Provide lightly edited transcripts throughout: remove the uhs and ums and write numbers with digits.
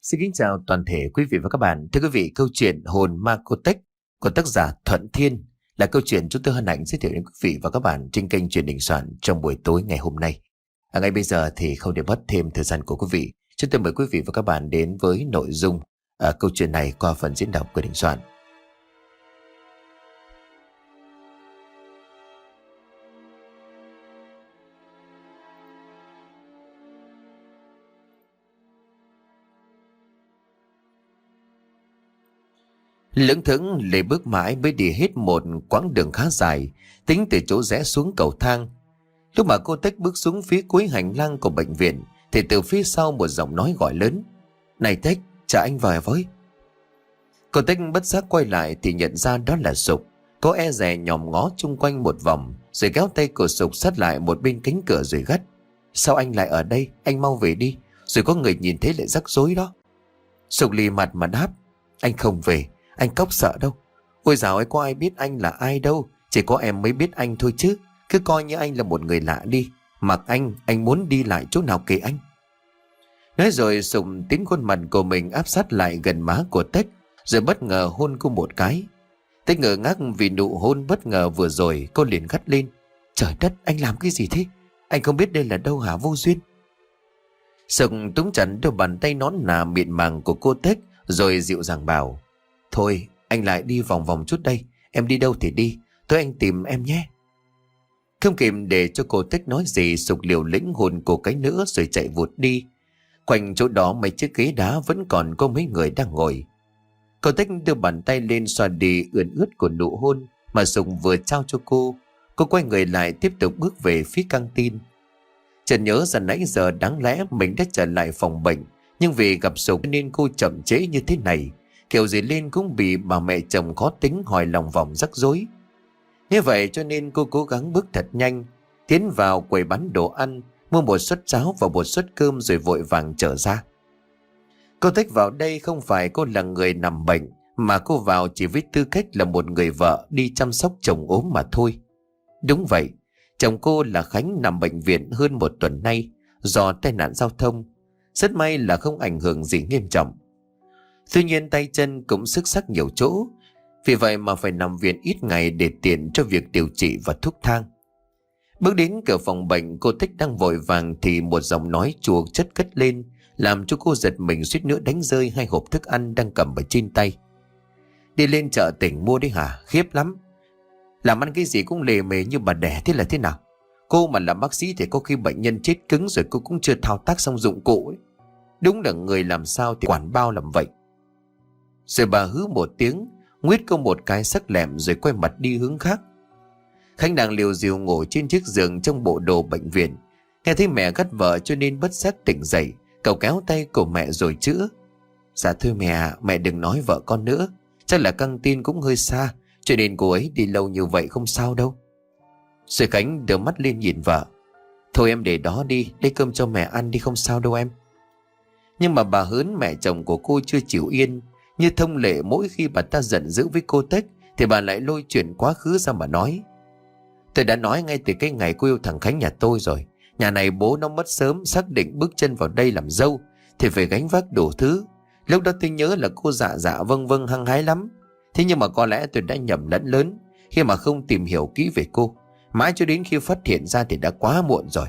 Xin kính chào toàn thể quý vị và các bạn. Thưa quý vị, câu chuyện Hồn Ma Cô Tách của tác giả Thuận Thiên là câu chuyện chúng tôi hân hạnh giới thiệu đến quý vị và các bạn trên kênh Truyền Đình Soạn trong buổi tối ngày hôm nay. Ngay bây giờ thì không để mất thêm thời gian của quý vị, chúng tôi mời quý vị và các bạn đến với nội dung câu chuyện này qua phần diễn đọc của Đình Soạn. Lững thững Lê bước mãi mới đi hết một quãng đường khá dài, tính từ chỗ rẽ xuống cầu thang. Lúc mà cô Tách bước xuống phía cuối hành lang của bệnh viện thì từ phía sau một giọng nói gọi lớn: "Này Tách, chờ anh về với." Cô Tách bất giác quay lại thì nhận ra đó là Sục. Cô e dè nhòm ngó chung quanh một vòng rồi kéo tay của Sục sát lại một bên cánh cửa rồi gắt: "Sao anh lại ở đây? Anh mau về đi, rồi có người nhìn thấy lại rắc rối đó." Sục lì mặt mà đáp: "Anh không về, anh Cóc sợ đâu. Ôi dạo ấy có ai biết anh là ai đâu, chỉ có em mới biết anh thôi chứ. Cứ coi như anh là một người lạ đi. Mặc anh muốn đi lại chỗ nào kệ anh." Nói rồi Sục tiến khuôn mặt của mình áp sát lại gần má của Tách, rồi bất ngờ hôn cô một cái. Tách ngờ ngác vì nụ hôn bất ngờ vừa rồi, cô liền gắt lên: "Trời đất, anh làm cái gì thế? Anh không biết đây là đâu hả, vô duyên." Sục túm chặt đôi bàn tay nón nà mịn màng của cô Tách rồi dịu dàng bảo: "Thôi anh lại đi vòng vòng chút đây, em đi đâu thì đi, tôi anh tìm em nhé." Không kịp để cho cô Tách nói gì, Sục liều lĩnh hôn cô cái nữa rồi chạy vụt đi. Quanh chỗ đó mấy chiếc ghế đá vẫn còn có mấy người đang ngồi. Cô Tách đưa bàn tay lên xoa đi ướt ướt của nụ hôn mà Sục vừa trao cho cô. Cô quay người lại tiếp tục bước về phía căng tin. Chợt nhớ ra nãy giờ đáng lẽ mình đã trở lại phòng bệnh, nhưng vì gặp Sục nên cô chậm trễ như thế này. Kiểu gì lên cũng bị bà mẹ chồng khó tính hỏi lòng vòng rắc rối. Như vậy cho nên cô cố gắng bước thật nhanh, tiến vào quầy bán đồ ăn, mua một suất cháo và một suất cơm rồi vội vàng trở ra. Cô Tách vào đây không phải cô là người nằm bệnh, mà cô vào chỉ với tư cách là một người vợ đi chăm sóc chồng ốm mà thôi. Đúng vậy, chồng cô là Khánh nằm bệnh viện hơn một tuần nay do tai nạn giao thông. Rất may là không ảnh hưởng gì nghiêm trọng. Tuy nhiên tay chân cũng xức xắc nhiều chỗ, vì vậy mà phải nằm viện ít ngày để tiện cho việc điều trị và thuốc thang. Bước đến cửa phòng bệnh, cô Tách đang vội vàng thì một giọng nói chua chất cất lên, làm cho cô giật mình suýt nữa đánh rơi hai hộp thức ăn đang cầm ở trên tay. "Đi lên chợ tỉnh mua đấy hả? Khiếp lắm. Làm ăn cái gì cũng lề mề như bà đẻ thế là thế nào? Cô mà làm bác sĩ thì có khi bệnh nhân chết cứng rồi cô cũng chưa thao tác xong dụng cụ ấy. Đúng là người làm sao thì quản bao làm vậy." Rồi bà hứ một tiếng, nguyết cô một cái sắc lẹm rồi quay mặt đi hướng khác. Khánh đang liều dìu ngồi trên chiếc giường trong bộ đồ bệnh viện. Nghe thấy mẹ gắt vợ cho nên bất giác tỉnh dậy, cậu kéo tay của mẹ rồi chữa: "Dạ thôi mẹ đừng nói vợ con nữa. Chắc là căng tin cũng hơi xa, cho nên cô ấy đi lâu như vậy không sao đâu." Rồi Khánh đưa mắt lên nhìn vợ: "Thôi em để đó đi, lấy cơm cho mẹ ăn đi, không sao đâu em." Nhưng mà bà Hớn, mẹ chồng của cô, chưa chịu yên. Như thông lệ mỗi khi bà ta giận dữ với cô Tách thì bà lại lôi chuyện quá khứ ra mà nói: "Tôi đã nói ngay từ cái ngày cô yêu thằng Khánh nhà tôi rồi. Nhà này bố nó mất sớm, xác định bước chân vào đây làm dâu thì phải gánh vác đủ thứ. Lúc đó tôi nhớ là cô dạ dạ vâng vâng hăng hái lắm. Thế nhưng mà có lẽ tôi đã nhầm lẫn lớn khi mà không tìm hiểu kỹ về cô. Mãi cho đến khi phát hiện ra thì đã quá muộn rồi."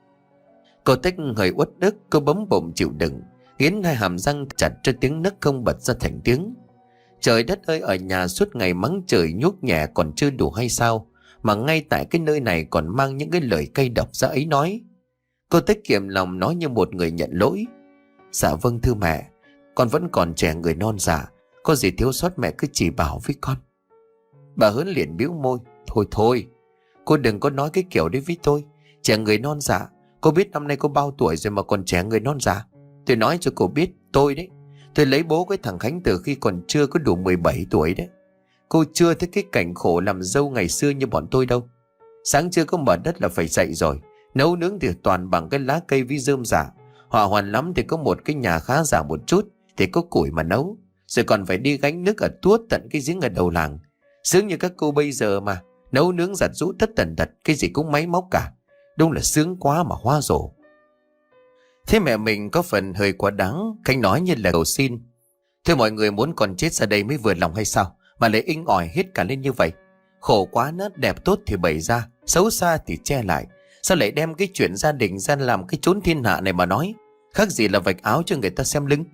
Cô Tách hơi uất ức, cô bấm bụng chịu đựng, nghiến hai hàm răng chặt cho tiếng nấc không bật ra thành tiếng. Trời đất ơi, ở nhà suốt ngày mắng trời nhuốc nhẹ còn chưa đủ hay sao, mà ngay tại cái nơi này còn mang những cái lời cay độc ra ấy nói. Cô Tách kiềm lòng nói như một người nhận lỗi: "Dạ vâng thưa mẹ, con vẫn còn trẻ người non dạ, có gì thiếu sót mẹ cứ chỉ bảo với con." Bà Hớn liền bĩu môi: Thôi, cô đừng có nói cái kiểu đấy với tôi. Trẻ người non dạ, cô biết năm nay cô bao tuổi rồi mà còn trẻ người non dạ. Tôi nói cho cô biết, tôi đấy, tôi lấy bố cái thằng Khánh từ khi còn chưa có đủ 17 tuổi đấy. Cô chưa thấy cái cảnh khổ làm dâu ngày xưa như bọn tôi đâu. Sáng chưa có mở đất là phải dậy rồi, nấu nướng thì toàn bằng cái lá cây với rơm rả. Hỏa hoàn lắm thì có một cái nhà khá giả một chút thì có củi mà nấu, rồi còn phải đi gánh nước ở tuốt tận cái giếng ở đầu làng. Sướng như các cô bây giờ mà, nấu nướng giặt giũ tất tần tật, cái gì cũng máy móc cả. Đúng là sướng quá mà hoa rổ." Thế mẹ mình có phần hơi quá đáng, Khánh nói như là cầu xin. Thế mọi người muốn con chết ra đây mới vừa lòng hay sao, mà lại inh ỏi hết cả lên như vậy? Khổ quá nát, đẹp tốt thì bày ra, xấu xa thì che lại. Sao lại đem cái chuyện gia đình ra làm cái chốn thiên hạ này mà nói? Khác gì là vạch áo cho người ta xem lưng.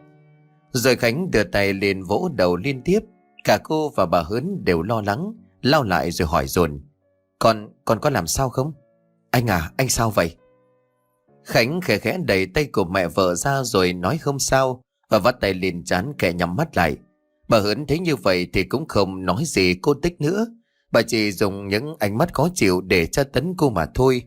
Rồi Khánh đưa tay lên vỗ đầu liên tiếp. Cả cô và bà Hớn đều lo lắng, lao lại rồi hỏi dồn: Con có làm sao không? Anh à, anh sao vậy? Khánh khẽ khẽ đẩy tay của mẹ vợ ra rồi nói không sao, và vắt tay lên trán kẻ nhắm mắt lại. Bà Hớn thấy như vậy thì cũng không nói gì cô Tích nữa. Bà chỉ dùng những ánh mắt khó chịu để tra tấn cô mà thôi.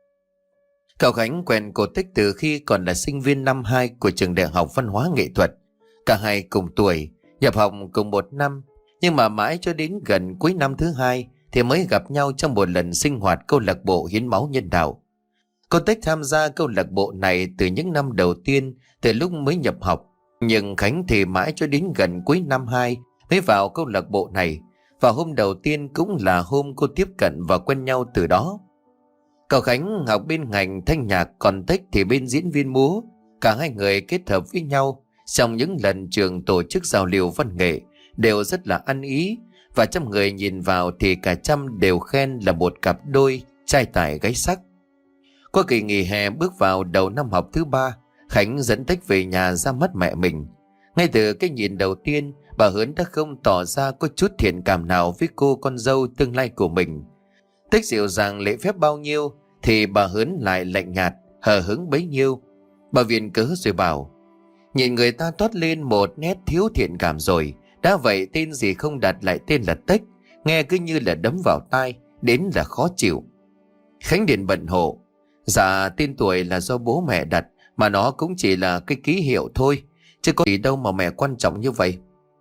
Cậu Khánh quen cô Tích từ khi còn là sinh viên năm 2 của trường Đại học Văn hóa Nghệ thuật. Cả hai cùng tuổi, nhập học cùng một năm, nhưng mà mãi cho đến gần cuối năm thứ 2 thì mới gặp nhau trong một lần sinh hoạt câu lạc bộ hiến máu nhân đạo. Cô Tích tham gia câu lạc bộ này từ những năm đầu tiên, từ lúc mới nhập học. Nhưng Khánh thì mãi cho đến gần cuối năm 2 mới vào câu lạc bộ này. Và hôm đầu tiên cũng là hôm cô tiếp cận và quen nhau từ đó. Cậu Khánh học bên ngành thanh nhạc, còn Tích thì bên diễn viên múa. Cả hai người kết hợp với nhau trong những lần trường tổ chức giao lưu văn nghệ đều rất là ăn ý. Và trăm người nhìn vào thì cả trăm đều khen là một cặp đôi trai tài gái sắc. Qua kỳ nghỉ hè bước vào đầu năm học thứ 3, Khánh dẫn Tích về nhà ra mắt mẹ mình. Ngay từ cái nhìn đầu tiên, bà Hớn đã không tỏ ra có chút thiện cảm nào với cô con dâu tương lai của mình. Tích dịu dàng lễ phép bao nhiêu thì bà Hớn lại lạnh nhạt, hờ hững bấy nhiêu. Bà viện cớ rồi bảo: nhìn người ta toát lên một nét thiếu thiện cảm rồi, đã vậy tên gì không đặt lại tên là Tích, nghe cứ như là đấm vào tai, đến là khó chịu. Khánh điện bận hộ: dạ, tên tuổi là do bố mẹ đặt, mà nó cũng chỉ là cái ký hiệu thôi, chứ có gì đâu mà mẹ quan trọng như vậy.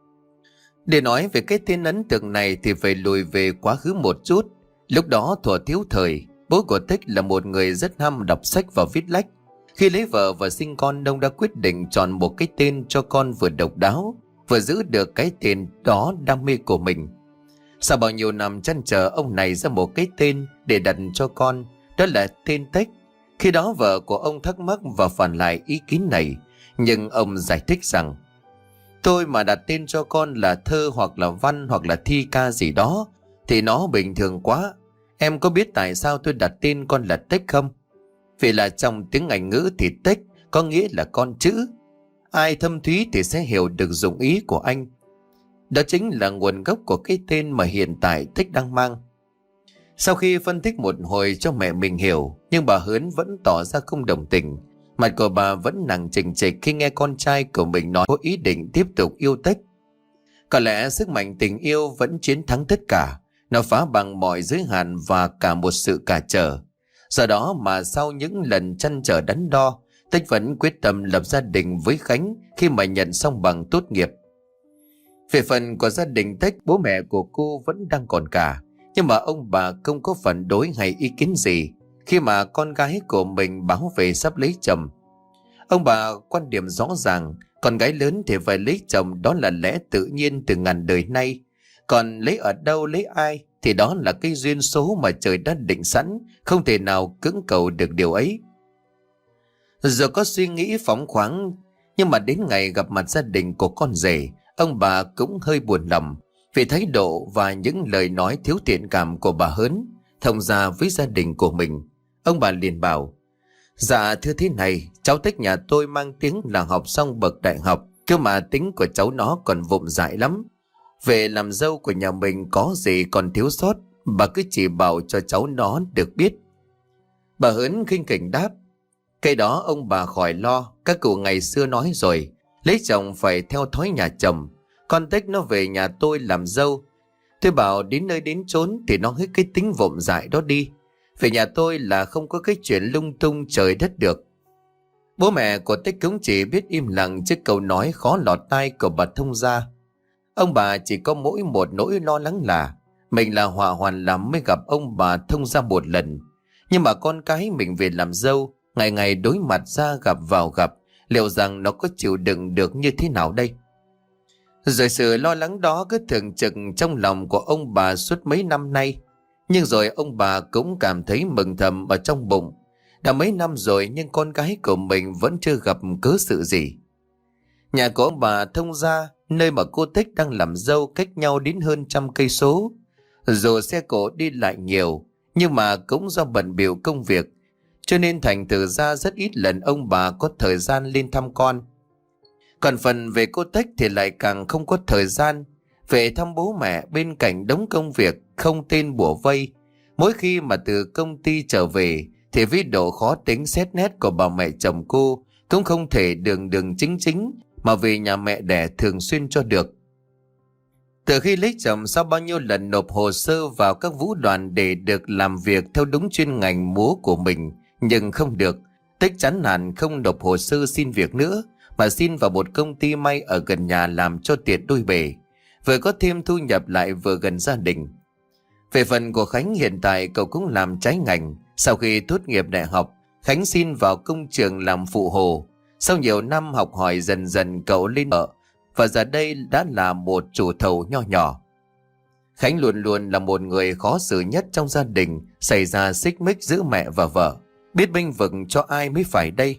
Để nói về cái tên ấn tượng này thì phải lùi về quá khứ một chút. Lúc đó thuở thiếu thời, bố của Tích là một người rất ham đọc sách và viết lách. Khi lấy vợ và sinh con, ông đã quyết định chọn một cái tên cho con vừa độc đáo, vừa giữ được cái tên đó đam mê của mình. Sau bao nhiêu năm trăn trở, ông này ra một cái tên để đặt cho con, đó là tên Tích. Khi đó vợ của ông thắc mắc và phản lại ý kiến này, nhưng ông giải thích rằng: tôi mà đặt tên cho con là Thơ hoặc là Văn hoặc là Thi Ca gì đó thì nó bình thường quá. Em có biết tại sao tôi đặt tên con là Tích không? Vì là trong tiếng Anh ngữ thì Tích có nghĩa là con chữ. Ai thâm thúy thì sẽ hiểu được dụng ý của anh. Đó chính là nguồn gốc của cái tên mà hiện tại Tích đang mang. Sau khi phân tích một hồi cho mẹ mình hiểu, nhưng bà Hớn vẫn tỏ ra không đồng tình. Mặt của bà vẫn nặng chỉnh trịch khi nghe con trai của mình nói có ý định tiếp tục yêu Tích. Có lẽ sức mạnh tình yêu vẫn chiến thắng tất cả. Nó phá bằng mọi giới hạn và cả một sự cản trở. Do đó mà sau những lần trăn trở đắn đo, Tích vẫn quyết tâm lập gia đình với Khánh khi mà nhận xong bằng tốt nghiệp. Về phần của gia đình Tích, bố mẹ của cô vẫn đang còn cả, nhưng mà ông bà không có phản đối hay ý kiến gì khi mà con gái của mình báo về sắp lấy chồng. Ông bà quan điểm rõ ràng, con gái lớn thì phải lấy chồng, đó là lẽ tự nhiên từ ngàn đời nay. Còn lấy ở đâu, lấy ai thì đó là cái duyên số mà trời đã định sẵn, không thể nào cưỡng cầu được điều ấy. Giờ có suy nghĩ phóng khoáng, nhưng mà đến ngày gặp mặt gia đình của con rể, ông bà cũng hơi buồn lòng vì thái độ và những lời nói thiếu thiện cảm của bà Hớn thông ra với gia đình của mình. Ông bà liền bảo: dạ thưa thế này, cháu Tích nhà tôi mang tiếng là học xong bậc đại học, cơ mà tính của cháu nó còn vụng dại lắm. Về làm dâu của nhà mình có gì còn thiếu sót, bà cứ chỉ bảo cho cháu nó được biết. Bà Hớn khinh khỉnh đáp: cái đó ông bà khỏi lo, các cụ ngày xưa nói rồi, lấy chồng phải theo thói nhà chồng. Con Tích nó về nhà tôi làm dâu, tôi bảo đến nơi đến chốn thì nó hết cái tính vụng dại đó đi. Về nhà tôi là không có cái chuyện lung tung trời đất được. Bố mẹ của Tích cũng chỉ biết im lặng trước câu nói khó lọt tai của bà thông gia. Ông bà chỉ có mỗi một nỗi lo lắng là mình là họa hoàn lắm mới gặp ông bà thông gia một lần. Nhưng mà con cái mình về làm dâu, ngày ngày đối mặt ra gặp vào gặp, liệu rằng nó có chịu đựng được như thế nào đây? Rồi sự lo lắng đó cứ thường trực trong lòng của ông bà suốt mấy năm nay. Nhưng rồi ông bà cũng cảm thấy mừng thầm ở trong bụng. Đã mấy năm rồi nhưng con gái của mình vẫn chưa gặp cớ sự gì. Nhà của ông bà thông gia, nơi mà cô Tích đang làm dâu, cách nhau đến hơn 100 cây số. Dù xe cộ đi lại nhiều, nhưng mà cũng do bận bịu công việc, cho nên thành thử ra rất ít lần ông bà có thời gian lên thăm con. Còn phần về cô Tích thì lại càng không có thời gian về thăm bố mẹ, bên cạnh đống công việc không tên bủa vây. Mỗi khi mà từ công ty trở về thì với độ khó tính xét nét của bà mẹ chồng cô cũng không thể đường đường chính chính mà về nhà mẹ đẻ thường xuyên cho được. Từ khi lấy chồng, sau bao nhiêu lần nộp hồ sơ vào các vũ đoàn để được làm việc theo đúng chuyên ngành múa của mình, nhưng không được, Tích chán nản không nộp hồ sơ xin việc nữa, mà xin vào một công ty may ở gần nhà làm cho tiện đôi bề, vừa có thêm thu nhập lại vừa gần gia đình. Về phần của Khánh, hiện tại cậu cũng làm trái ngành. Sau khi tốt nghiệp đại học, Khánh xin vào công trường làm phụ hồ. Sau nhiều năm học hỏi, dần dần cậu lên ở và giờ đây đã là một chủ thầu nho nhỏ. Khánh luôn luôn là một người khó xử nhất trong gia đình, xảy ra xích mích giữa mẹ và vợ, biết bênh vực cho ai mới phải đây.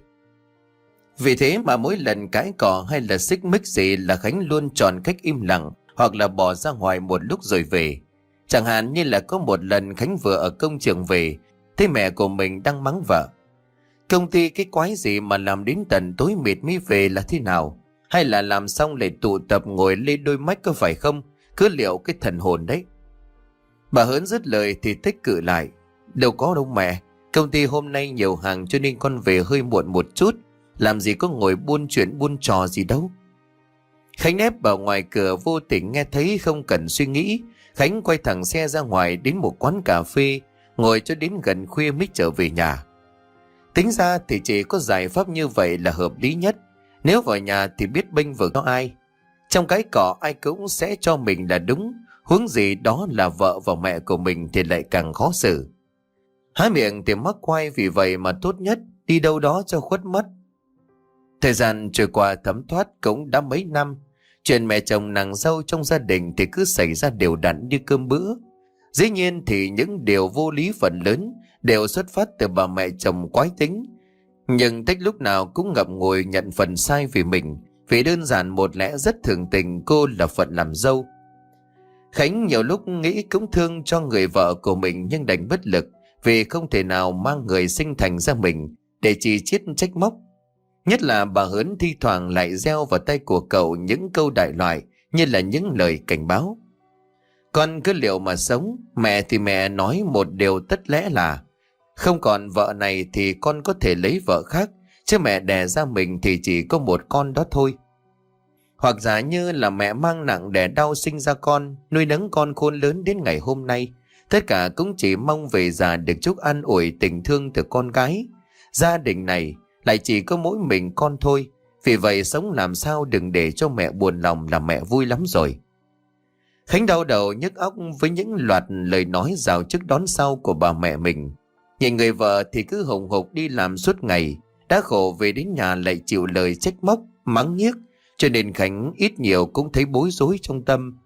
Vì thế mà mỗi lần cãi cọ hay là xích mích gì là Khánh luôn chọn cách im lặng hoặc là bỏ ra ngoài một lúc rồi về. Chẳng hạn như là có một lần Khánh vừa ở công trường về, thấy mẹ của mình đang mắng vợ: công ty cái quái gì mà làm đến tận tối mịt mới về là thế nào? Hay là làm xong lại tụ tập ngồi lê đôi mách có phải không? Cứ liệu cái thần hồn đấy. Bà Hớn dứt lời thì Tích cự lại: đâu có đâu mẹ, công ty hôm nay nhiều hàng cho nên con về hơi muộn một chút, làm gì có ngồi buôn chuyện buôn trò gì đâu. Khánh ép vào ngoài cửa, vô tình nghe thấy không cần suy nghĩ, Khánh quay thẳng xe ra ngoài đến một quán cà phê, ngồi cho đến gần khuya mới trở về nhà. Tính ra thì chỉ có giải pháp như vậy là hợp lý nhất. Nếu vào nhà thì biết bênh vực cho ai. Trong cái cỏ ai cũng sẽ cho mình là đúng, huống gì đó là vợ và mẹ của mình thì lại càng khó xử. Há miệng thì mắc quay, vì vậy mà tốt nhất đi đâu đó cho khuất mắt. Thời gian trôi qua thấm thoát cũng đã mấy năm. Chuyện mẹ chồng nàng dâu trong gia đình thì cứ xảy ra đều đặn như cơm bữa. Dĩ nhiên thì những điều vô lý phần lớn đều xuất phát từ bà mẹ chồng quái tính. Nhưng Tích lúc nào cũng ngậm ngùi nhận phần sai vì mình, vì đơn giản một lẽ rất thường tình cô là phận làm dâu. Khánh nhiều lúc nghĩ cũng thương cho người vợ của mình, nhưng đành bất lực vì không thể nào mang người sinh thành ra mình để chỉ chiết trách móc. Nhất là bà Hớn thi thoảng lại gieo vào tay của cậu những câu đại loại như là những lời cảnh báo: con cứ liệu mà sống. Mẹ thì mẹ nói một điều tất lẽ là không còn vợ này thì con có thể lấy vợ khác, chứ mẹ đẻ ra mình thì chỉ có một con đó thôi. Hoặc giả như là mẹ mang nặng đẻ đau sinh ra con, nuôi nấng con khôn lớn đến ngày hôm nay, tất cả cũng chỉ mong về già được chút an ủi tình thương từ con gái. Gia đình này lại chỉ có mỗi mình con thôi, vì vậy sống làm sao đừng để cho mẹ buồn lòng là mẹ vui lắm rồi. Khánh đau đầu nhức óc với những loạt lời nói rào trước đón sau của bà mẹ mình. Nhìn người vợ thì cứ hùng hục đi làm suốt ngày, đã khổ về đến nhà lại chịu lời trách móc, mắng nhiếc, cho nên Khánh ít nhiều cũng thấy bối rối trong tâm.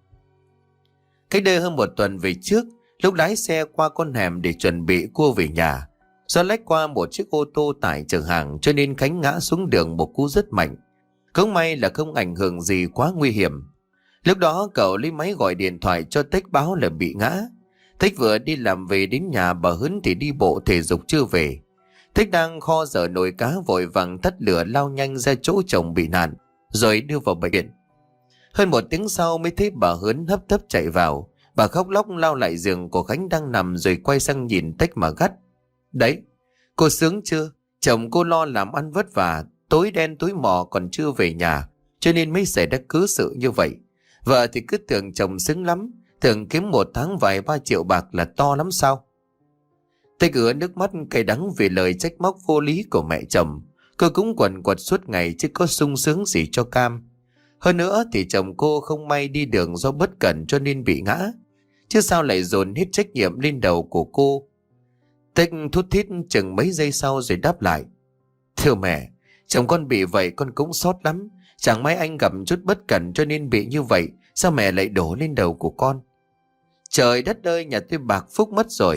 Cách đây hơn một tuần về trước, lúc lái xe qua con hẻm để chuẩn bị cua về nhà, do lách qua một chiếc ô tô tải chở hàng cho nên Khánh ngã xuống đường một cú rất mạnh. Cũng may là không ảnh hưởng gì quá nguy hiểm. Lúc đó cậu lấy máy gọi điện thoại cho Tích báo là bị ngã. Tích vừa đi làm về đến nhà, bà Hớn thì đi bộ thể dục chưa về. Tích đang kho dở nồi cá, vội vàng tắt lửa lao nhanh ra chỗ chồng bị nạn rồi đưa vào bệnh viện. Hơn một tiếng sau mới thấy bà Hớn hấp tấp chạy vào. Bà khóc lóc lao lại giường của Khánh đang nằm rồi quay sang nhìn Tích mà gắt: đấy, cô sướng chưa? Chồng cô lo làm ăn vất vả, tối đen tối mò còn chưa về nhà, cho nên mới xảy ra cớ sự như vậy. Vợ thì cứ tưởng chồng xứng lắm, tưởng kiếm một tháng vài 3 triệu bạc là to lắm sao? Tích ứa nước mắt cay đắng vì lời trách móc vô lý của mẹ chồng. Cô cũng quần quật suốt ngày chứ có sung sướng gì cho cam. Hơn nữa thì chồng cô không may đi đường do bất cẩn cho nên bị ngã, chứ sao lại dồn hết trách nhiệm lên đầu của cô. Tích thút thít chừng mấy giây sau rồi đáp lại: thưa mẹ, chồng con bị vậy con cũng xót lắm. Chẳng may anh gặp chút bất cẩn cho nên bị như vậy, sao mẹ lại đổ lên đầu của con? Trời đất ơi, nhà tôi bạc phúc mất rồi.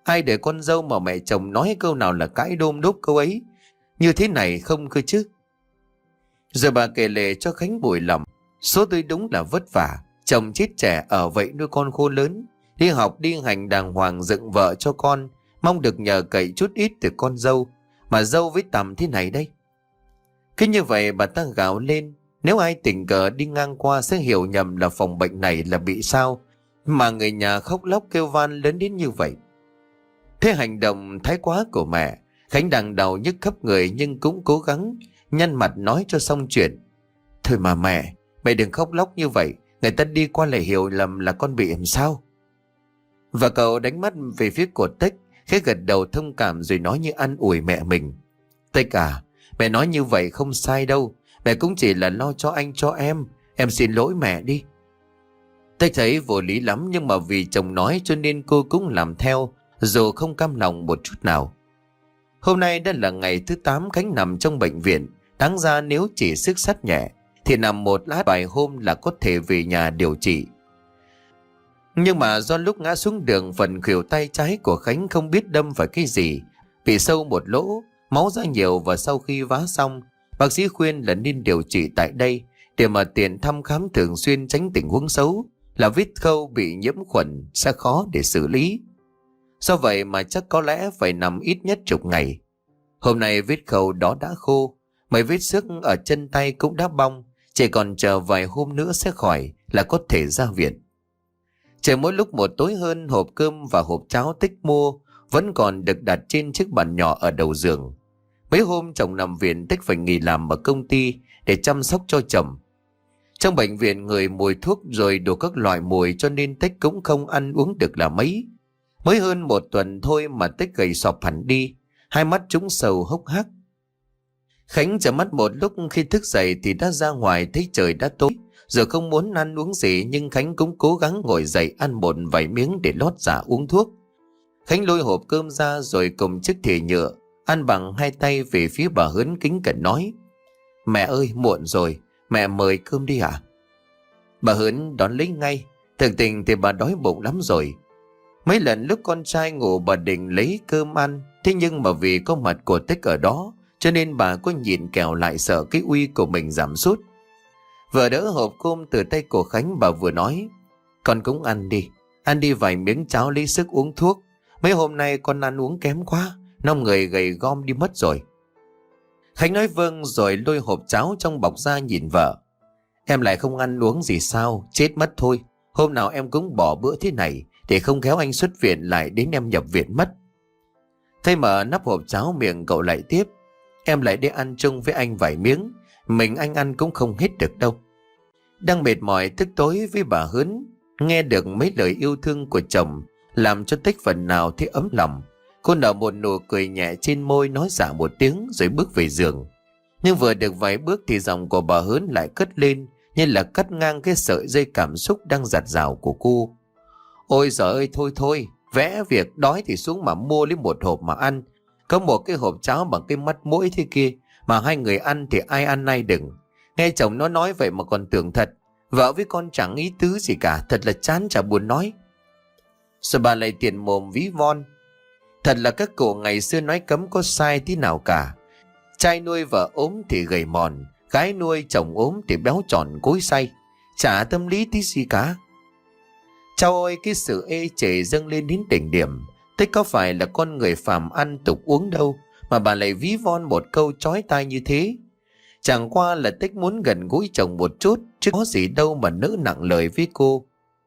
Ai để con dâu mà mẹ chồng nói câu nào là cãi đôm đốp câu ấy. Như thế này không cơ chứ. Rồi bà kể lể cho Khánh bùi lòng. Số tôi đúng là vất vả. Chồng chết trẻ ở vậy nuôi con khô lớn. Đi học đi hành đàng hoàng dựng vợ cho con. Mong được nhờ cậy chút ít từ con dâu. Mà dâu với tằm thế này đây. Cứ như vậy bà ta gào lên. Nếu ai tình cờ đi ngang qua sẽ hiểu nhầm là phòng bệnh này là bị sao. Mà người nhà khóc lóc kêu van lớn đến như vậy. Thế hành động thái quá của mẹ, Khánh đang đau nhức khắp người nhưng cũng cố gắng nhăn mặt nói cho xong chuyện. Thôi mà mẹ đừng khóc lóc như vậy. Người ta đi qua lại hiểu lầm là con bị làm sao. Và cậu đánh mắt về phía của Tích, khẽ gật đầu thông cảm rồi nói như an ủi mẹ mình. Tích à, mẹ nói như vậy không sai đâu. Mẹ cũng chỉ là lo cho anh cho em xin lỗi mẹ đi. Tích thấy vô lý lắm nhưng mà vì chồng nói cho nên cô cũng làm theo, dù không cam lòng một chút nào. Hôm nay đã là ngày thứ 8 Khánh nằm trong bệnh viện. Đáng ra nếu chỉ sức sắt nhẹ thì nằm một lát vài hôm là có thể về nhà điều trị. Nhưng mà do lúc ngã xuống đường, phần khuỷu tay trái của Khánh không biết đâm phải cái gì, bị sâu một lỗ, máu ra nhiều. Và sau khi vá xong, bác sĩ khuyên là nên điều trị tại đây để mà tiền thăm khám thường xuyên, tránh tình huống xấu là vết khâu bị nhiễm khuẩn sẽ khó để xử lý. Do vậy mà chắc có lẽ phải nằm ít nhất chục ngày. Hôm nay vết khâu đó đã khô, mấy vết xước ở chân tay cũng đã bong, chỉ còn chờ vài hôm nữa sẽ khỏi là có thể ra viện. Trời mỗi lúc một tối hơn, hộp cơm và hộp cháo Tích mua vẫn còn được đặt trên chiếc bàn nhỏ ở đầu giường. Mấy hôm chồng nằm viện, Tích phải nghỉ làm ở công ty để chăm sóc cho chồng. Trong bệnh viện người mùi thuốc rồi đủ các loại mùi cho nên Tích cũng không ăn uống được là mấy. Mới hơn một tuần thôi mà Tích gầy sọp hẳn đi, hai mắt trũng sầu hốc hác. Khánh chợp mắt một lúc, khi thức dậy thì đã ra ngoài thấy trời đã tối. Giờ không muốn ăn uống gì nhưng Khánh cũng cố gắng ngồi dậy ăn một vài miếng để lót dạ uống thuốc. Khánh lôi hộp cơm ra rồi cùng chiếc thìa nhựa ăn bằng hai tay về phía bà Hớn kính cẩn nói: Mẹ ơi, muộn rồi, mẹ mời cơm đi ạ. Bà Hớn đón lấy ngay. Thực tình thì bà đói bụng lắm rồi. Mấy lần lúc con trai ngủ bà định lấy cơm ăn, thế nhưng mà vì có mặt của Tích ở đó cho nên bà có nhịn kẻo lại sợ cái uy của mình giảm sút. Vừa đỡ hộp cơm từ tay của Khánh, bà vừa nói: Con cũng ăn đi vài miếng cháo lấy sức uống thuốc. Mấy hôm nay con ăn uống kém quá, nông người gầy gom đi mất rồi. Khánh nói vâng rồi lôi hộp cháo trong bọc ra nhìn vợ: Em lại không ăn uống gì sao, chết mất thôi. Hôm nào em cũng bỏ bữa thế này để không khéo anh xuất viện lại đến em nhập viện mất. Thấy mở nắp hộp cháo, miệng cậu lại tiếp: Em lại đi ăn chung với anh vài miếng, mình anh ăn cũng không hết được đâu. Đang mệt mỏi tức tối với bà Hớn, nghe được mấy lời yêu thương của chồng làm cho Tích phần nào thấy ấm lòng. Cô nở một nụ cười nhẹ trên môi, nói dạ một tiếng rồi bước về giường. Nhưng vừa được vài bước thì giọng của bà Hớn lại cất lên như là cắt ngang cái sợi dây cảm xúc đang dạt dào của cô. Ôi giời ơi, thôi, vẽ việc, đói thì xuống mà mua lấy một hộp mà ăn. Có một cái hộp cháo bằng cái mắt mũi thế kia, mà hai người ăn thì ai ăn nay đừng. Nghe chồng nó nói vậy mà còn tưởng thật. Vợ với con chẳng ý tứ gì cả, thật là chán chả buồn nói. Rồi bà lại tiện mồm ví von: Thật là các cụ ngày xưa nói cấm có sai tí nào cả. Trai nuôi vợ ốm thì gầy mòn, gái nuôi chồng ốm thì béo tròn cối xay. Chả tâm lý tí gì cả. Chao ơi, cái sự ê chề dâng lên đến đỉnh điểm. Tích có phải là con người phàm ăn tục uống đâu mà bà lại ví von một câu chói tai như thế. Chẳng qua là Tích muốn gần gũi chồng một chút, chứ có gì đâu mà nỡ nặng lời với cô.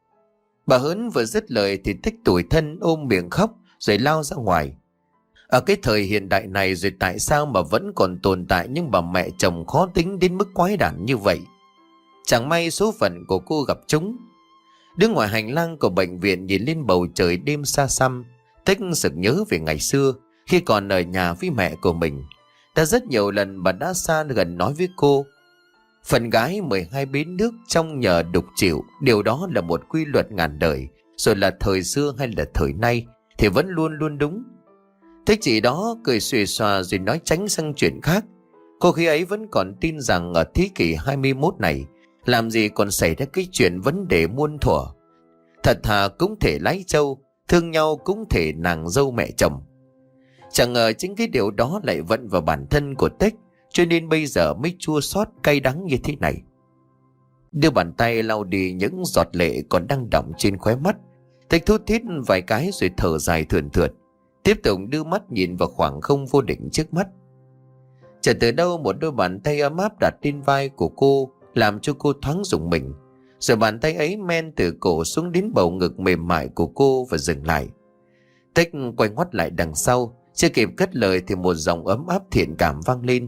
Bà Hớn vừa dứt lời thì Tích tủi thân ôm miệng khóc rồi lao ra ngoài. Ở cái thời hiện đại này rồi tại sao mà vẫn còn tồn tại những bà mẹ chồng khó tính đến mức quái đản như vậy. Chẳng may số phận của cô gặp chúng. Đứng ngoài hành lang của bệnh viện nhìn lên bầu trời đêm xa xăm, Tích sực nhớ về ngày xưa khi còn ở nhà với mẹ của mình. Đã rất nhiều lần bà đã xa gần nói với cô: Phần gái 12 bến nước trong nhờ đục chịu, điều đó là một quy luật ngàn đời. Rồi là thời xưa hay là thời nay thì vẫn luôn luôn đúng. Thích chị đó cười xuề xòa rồi nói tránh sang chuyện khác. Cô khi ấy vẫn còn tin rằng ở thế kỷ 21 này làm gì còn xảy ra cái chuyện vấn đề muôn thuở. Thật thà cũng thể lái trâu, thương nhau cũng thể nàng dâu mẹ chồng. Chẳng ngờ chính cái điều đó lại vận vào bản thân của Tích, cho nên bây giờ mới chua xót cay đắng như thế này. Đưa bàn tay lau đi những giọt lệ còn đang đọng trên khóe mắt, Tích thút thít vài cái rồi thở dài thườn thượt, tiếp tục đưa mắt nhìn vào khoảng không vô định trước mắt. Chợt từ đâu một đôi bàn tay ấm áp đặt lên vai của cô, làm cho cô thoáng rùng mình. Rồi bàn tay ấy men từ cổ xuống đến bầu ngực mềm mại của cô và dừng lại. Tích quay ngoắt lại đằng sau, chưa kịp cất lời thì một giọng ấm áp thiện cảm vang lên.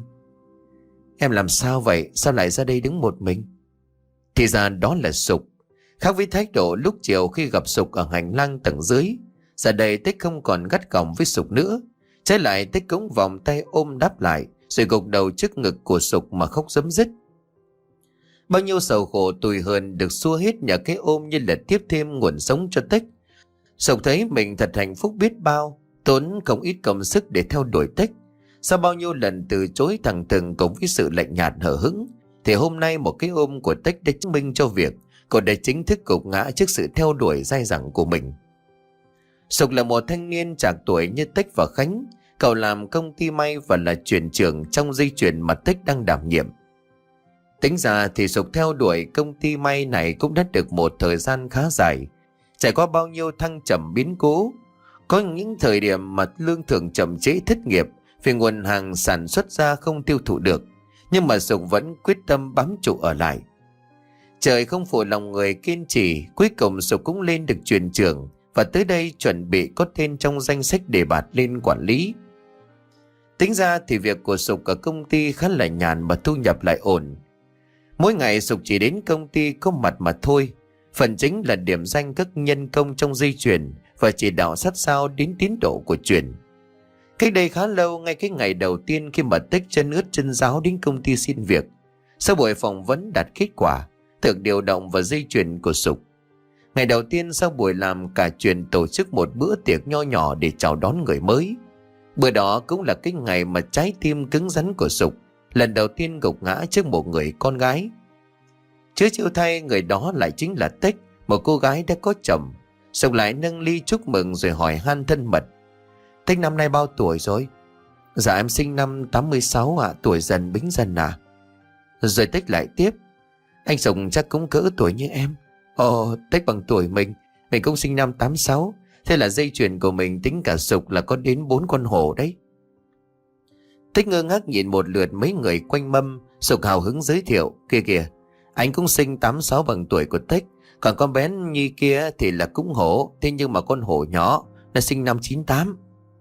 Em làm sao vậy? Sao lại ra đây đứng một mình? Thì ra đó là Sục. Khác với thái độ lúc chiều khi gặp Sục ở hành lang tầng dưới, giờ đây Tích không còn gắt gỏng với Sục nữa. Trái lại Tích cũng vòng tay ôm đáp lại, rồi gục đầu trước ngực của Sục mà khóc rấm rứt. Bao nhiêu sầu khổ tủi hờn được xua hết nhờ cái ôm như là tiếp thêm nguồn sống cho Tích. Sục thấy mình thật hạnh phúc biết bao, tốn không ít công sức để theo đuổi Tích. Sau bao nhiêu lần từ chối thẳng thừng cùng với sự lạnh nhạt hờ hững, thì hôm nay một cái ôm của Tích đã chứng minh cho việc cô đã chính thức gục ngã trước sự theo đuổi dai dẳng của mình. Sục là một thanh niên trạc tuổi như Tích và Khánh. Cậu làm công ty may và là chuyền trưởng trong dây chuyền mà Tích đang đảm nhiệm. Tính ra thì Sục theo đuổi công ty may này cũng đã được một thời gian khá dài, trải qua bao nhiêu thăng trầm biến cố. Có những thời điểm mà lương thưởng chậm trễ thất nghiệp vì nguồn hàng sản xuất ra không tiêu thụ được, nhưng mà Sục vẫn quyết tâm bám trụ ở lại. Trời không phụ lòng người kiên trì, cuối cùng Sục cũng lên được chuyền trưởng và tới đây chuẩn bị có tên trong danh sách đề bạt lên quản lý. Tính ra thì việc của Sục ở công ty khá là nhàn mà thu nhập lại ổn. Mỗi ngày Sục chỉ đến công ty có mặt mà thôi. Phần chính là điểm danh các nhân công trong dây chuyền và chỉ đạo sát sao đến tiến độ của chuyền. Cách đây khá lâu, ngay cái ngày đầu tiên khi mà Tích chân ướt chân ráo đến công ty xin việc, sau buổi phỏng vấn đạt kết quả, được điều động vào dây chuyền của Sục. Ngày đầu tiên sau buổi làm, cả chuyền tổ chức một bữa tiệc nho nhỏ để chào đón người mới. Bữa đó cũng là cái ngày mà trái tim cứng rắn của Sục lần đầu tiên gục ngã trước một người con gái. Chứ chịu thay, người đó lại chính là Tích, một cô gái đã có chồng. Sục lại nâng ly chúc mừng rồi hỏi han thân mật. Tích năm nay bao tuổi rồi? Dạ em sinh năm 86 ạ, tuổi dần bính dần à. Rồi Tích lại tiếp. Anh Sục chắc cũng cỡ tuổi như em. Ồ, Tích bằng tuổi mình cũng sinh năm 86. Thế là dây chuyền của mình tính cả Sục là có đến 4 con hổ đấy. Tích ngơ ngác nhìn một lượt mấy người quanh mâm. Sục hào hứng giới thiệu. Kìa kìa, anh cũng sinh 86 bằng tuổi của Tích. Còn con bé Nhi kia thì là cũng hổ, thế nhưng mà con hổ nhỏ là sinh năm 98.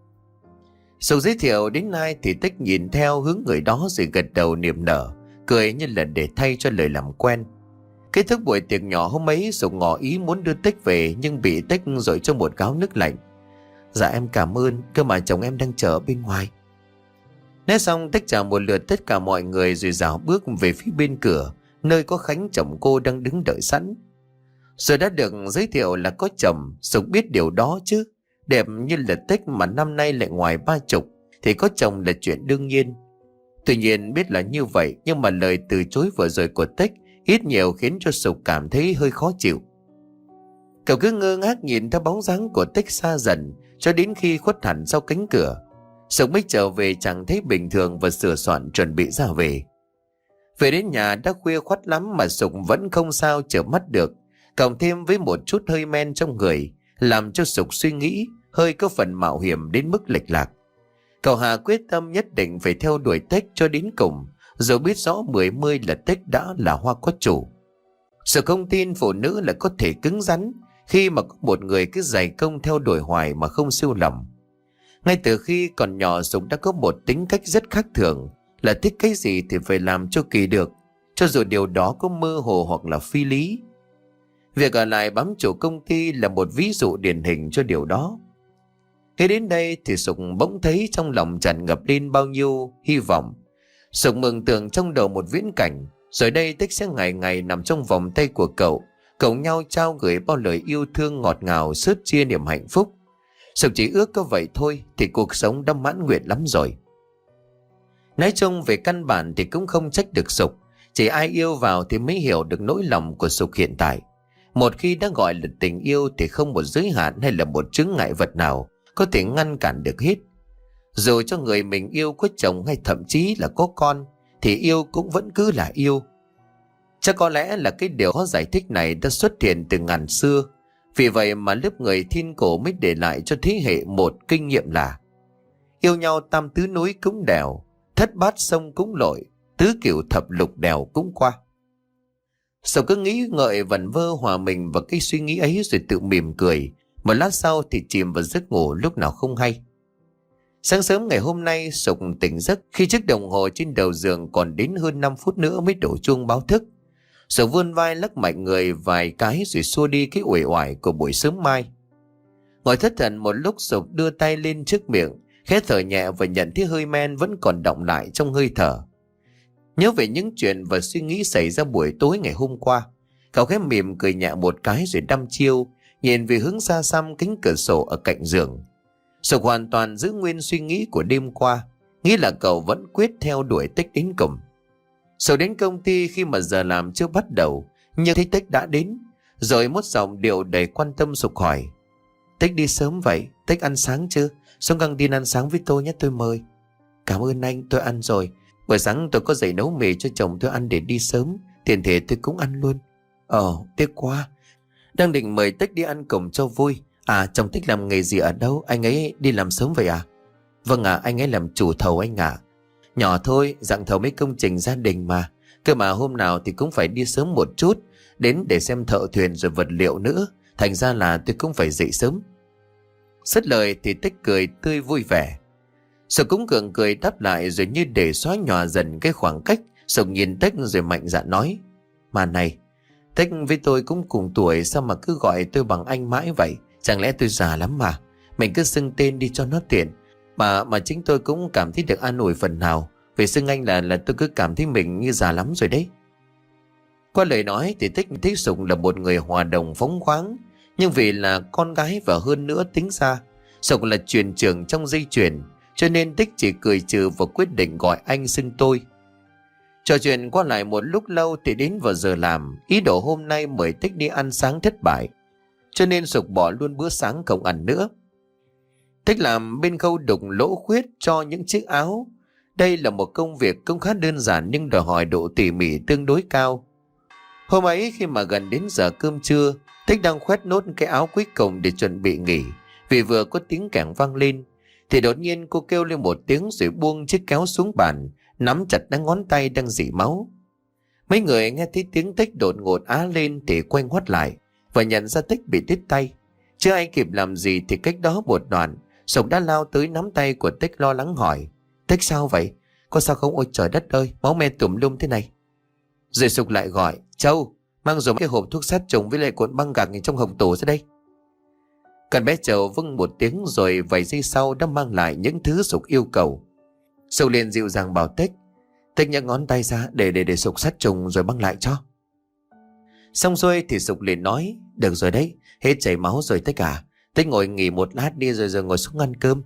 Sục giới thiệu đến nay thì Tích nhìn theo hướng người đó rồi gật đầu niềm nở, cười như là để thay cho lời làm quen. Kết thúc buổi tiệc nhỏ hôm ấy, Sục ngỏ ý muốn đưa Tích về nhưng bị Tích dội cho một gáo nước lạnh. Dạ em cảm ơn, cơ mà chồng em đang chờ ở bên ngoài. Nói xong, Tích chào một lượt tất cả mọi người rồi rảo bước về phía bên cửa, nơi có Khánh chồng cô đang đứng đợi sẵn. Rồi đã được giới thiệu là có chồng, Sục biết điều đó chứ. Đẹp như là Tích mà năm nay lại ngoài 30 thì có chồng là chuyện đương nhiên. Tuy nhiên biết là như vậy, nhưng mà lời từ chối vừa rồi của Tích ít nhiều khiến cho Sục cảm thấy hơi khó chịu. Cậu cứ ngơ ngác nhìn theo bóng dáng của Tích xa dần cho đến khi khuất hẳn sau cánh cửa. Sục mới trở về chẳng thấy bình thường và sửa soạn chuẩn bị ra về. Về đến nhà đã khuya khoắt lắm mà Sục vẫn không sao chợp mắt được, cộng thêm với một chút hơi men trong người, làm cho Sục suy nghĩ hơi có phần mạo hiểm đến mức lệch lạc. Cậu Hà quyết tâm nhất định phải theo đuổi Tích cho đến cùng, dù biết rõ 10 là Tích đã là hoa có chủ. Sục không tin phụ nữ lại có thể cứng rắn khi mà có một người cứ dày công theo đuổi hoài mà không siêu lòng. Ngay từ khi còn nhỏ, Sục đã có một tính cách rất khác thường, là thích cái gì thì phải làm cho kỳ được, cho dù điều đó có mơ hồ hoặc là phi lý. Việc ở lại bám chủ công ty là một ví dụ điển hình cho điều đó. Khi đến đây thì Sục bỗng thấy trong lòng tràn ngập lên bao nhiêu hy vọng. Sục mường tượng trong đầu một viễn cảnh, rồi đây Tích sẽ ngày ngày nằm trong vòng tay của cậu, cùng nhau trao gửi bao lời yêu thương ngọt ngào, sớt chia niềm hạnh phúc. Sục chỉ ước có vậy thôi thì cuộc sống đã mãn nguyện lắm rồi. Nói chung về căn bản thì cũng không trách được Sục, chỉ ai yêu vào thì mới hiểu được nỗi lòng của Sục hiện tại. Một khi đã gọi là tình yêu thì không một giới hạn hay là một chướng ngại vật nào có thể ngăn cản được hết. Dù cho người mình yêu có chồng hay thậm chí là có con thì yêu cũng vẫn cứ là yêu. Chắc có lẽ là cái điều khó giải thích này đã xuất hiện từ ngàn xưa. Vì vậy mà lớp người thiên cổ mới để lại cho thế hệ một kinh nghiệm là yêu nhau tam tứ núi cũng đèo, thất bát sông cũng lội, tứ cửu thập lục đèo cũng qua. Sầu cứ nghĩ ngợi vẩn vơ hòa mình vào cái suy nghĩ ấy rồi tự mỉm cười. Một lát sau thì chìm vào giấc ngủ lúc nào không hay. Sáng sớm ngày hôm nay Sục tỉnh giấc khi chiếc đồng hồ trên đầu giường còn đến hơn 5 phút nữa mới đổ chuông báo thức. Sục vươn vai lắc mạnh người vài cái rồi xua đi cái uể oải của buổi sớm mai. Ngồi thất thần một lúc, Sục đưa tay lên trước miệng, khẽ thở nhẹ và nhận thấy hơi men vẫn còn đọng lại trong hơi thở. Nhớ về những chuyện và suy nghĩ xảy ra buổi tối ngày hôm qua, cậu khẽ mỉm cười nhẹ một cái rồi đăm chiêu nhìn về hướng xa xăm cánh cửa sổ ở cạnh giường. Sục hoàn toàn giữ nguyên suy nghĩ của đêm qua, nghĩ là cậu vẫn quyết theo đuổi Tích đến cùng. Sục đến công ty khi mà giờ làm chưa bắt đầu, nhưng thấy Tích đã đến, rồi một giọng điệu đầy quan tâm Sục hỏi: Tích đi sớm vậy, Tích ăn sáng chưa? Xuống căng tin ăn sáng với tôi nhé, tôi mời. Cảm ơn anh, tôi ăn rồi. Buổi sáng tôi có dậy nấu mì cho chồng tôi ăn để đi sớm, tiền thể tôi cũng ăn luôn. Tiếc quá. Đang định mời Tích đi ăn cùng cho vui. À, chồng Tích làm nghề gì ở đâu? Anh ấy đi làm sớm vậy à? Vâng ạ, anh ấy làm chủ thầu anh ạ. Nhỏ thôi, dạng thầu mấy công trình gia đình mà. Cơ mà hôm nào thì cũng phải đi sớm một chút, đến để xem thợ thuyền rồi vật liệu nữa. Thành ra là tôi cũng phải dậy sớm. Dứt lời thì Tích cười tươi vui vẻ. Sục cũng gượng cười đáp lại, rồi như để xóa nhòa dần cái khoảng cách, Sục nhìn Tích rồi mạnh dạn nói: Mà này, Tích với tôi cũng cùng tuổi, sao mà cứ gọi tôi bằng anh mãi vậy? Chẳng lẽ tôi già lắm mà? Mình cứ xưng tên đi cho nó tiện. Mà chính tôi cũng cảm thấy được an ủi phần nào. Vì xưng anh là tôi cứ cảm thấy mình như già lắm rồi đấy. Qua lời nói thì Tích thấy Sục là một người hòa đồng phóng khoáng, nhưng vì là con gái và hơn nữa tính ra Sục là chuyền trưởng trong dây chuyền, cho nên Tích chỉ cười trừ và quyết định gọi anh xưng tôi. Trò chuyện qua lại một lúc lâu thì đến vào giờ làm. Ý đồ hôm nay mời Tích đi ăn sáng thất bại, cho nên Sục bỏ luôn bữa sáng không ăn nữa. Tích làm bên khâu đục lỗ khuyết cho những chiếc áo. Đây là một công việc cũng khá đơn giản nhưng đòi hỏi độ tỉ mỉ tương đối cao. Hôm ấy khi mà gần đến giờ cơm trưa, Tích đang khoét nốt cái áo cuối cùng để chuẩn bị nghỉ, vì vừa có tiếng kẻng vang lên thì đột nhiên cô kêu lên một tiếng rồi buông chiếc kéo xuống bàn, nắm chặt đắng ngón tay đang rỉ máu. Mấy người nghe thấy tiếng Tích đột ngột á lên thì quay ngoắt lại và nhận ra Tích bị đứt tay. Chưa ai kịp làm gì thì cách đó một đoạn, Sục đã lao tới nắm tay của Tích lo lắng hỏi: Tích sao vậy? Có sao không? Ôi trời đất ơi, máu me tùm lum thế này. Rồi Sục lại gọi: Châu, mang dùm cái hộp thuốc sát trùng với lại cuộn băng gạc trong hồng tủ ra đây. Còn bé Châu vâng một tiếng rồi vài giây sau đã mang lại những thứ Sục yêu cầu. Sục liền dịu dàng bảo Tích: Tích nhấc ngón tay ra để Sục sát trùng rồi băng lại cho. Xong xuôi thì Sục liền nói: Được rồi đấy, hết chảy máu rồi Tích à. Tích ngồi nghỉ một lát đi rồi ngồi xuống ăn cơm.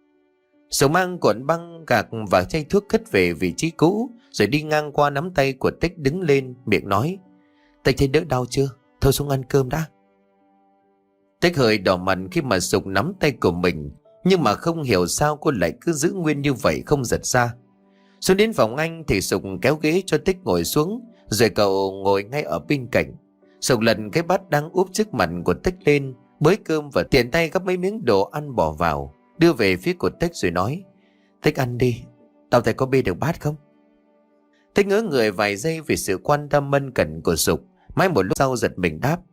Sục mang cuộn băng gạc và chai thuốc cất về vị trí cũ, rồi đi ngang qua nắm tay của Tích đứng lên, miệng nói: Tích thấy đỡ đau chưa? Thôi xuống ăn cơm đã. Tích hơi đỏ mặt khi mà Sục nắm tay của mình, nhưng mà không hiểu sao cô lại cứ giữ nguyên như vậy không giật ra. Xuống đến phòng anh thì Sục kéo ghế cho Tích ngồi xuống, rồi cậu ngồi ngay ở bên cạnh. Sục lần cái bát đang úp trước mặt của Tích lên, bới cơm và tiện tay gắp mấy miếng đồ ăn bỏ vào, đưa về phía của Tích rồi nói: Tích ăn đi, tao thấy có bê được bát không? Tích ngỡ người vài giây vì sự quan tâm ân cần của Sục, mãi một lúc sau giật mình đáp: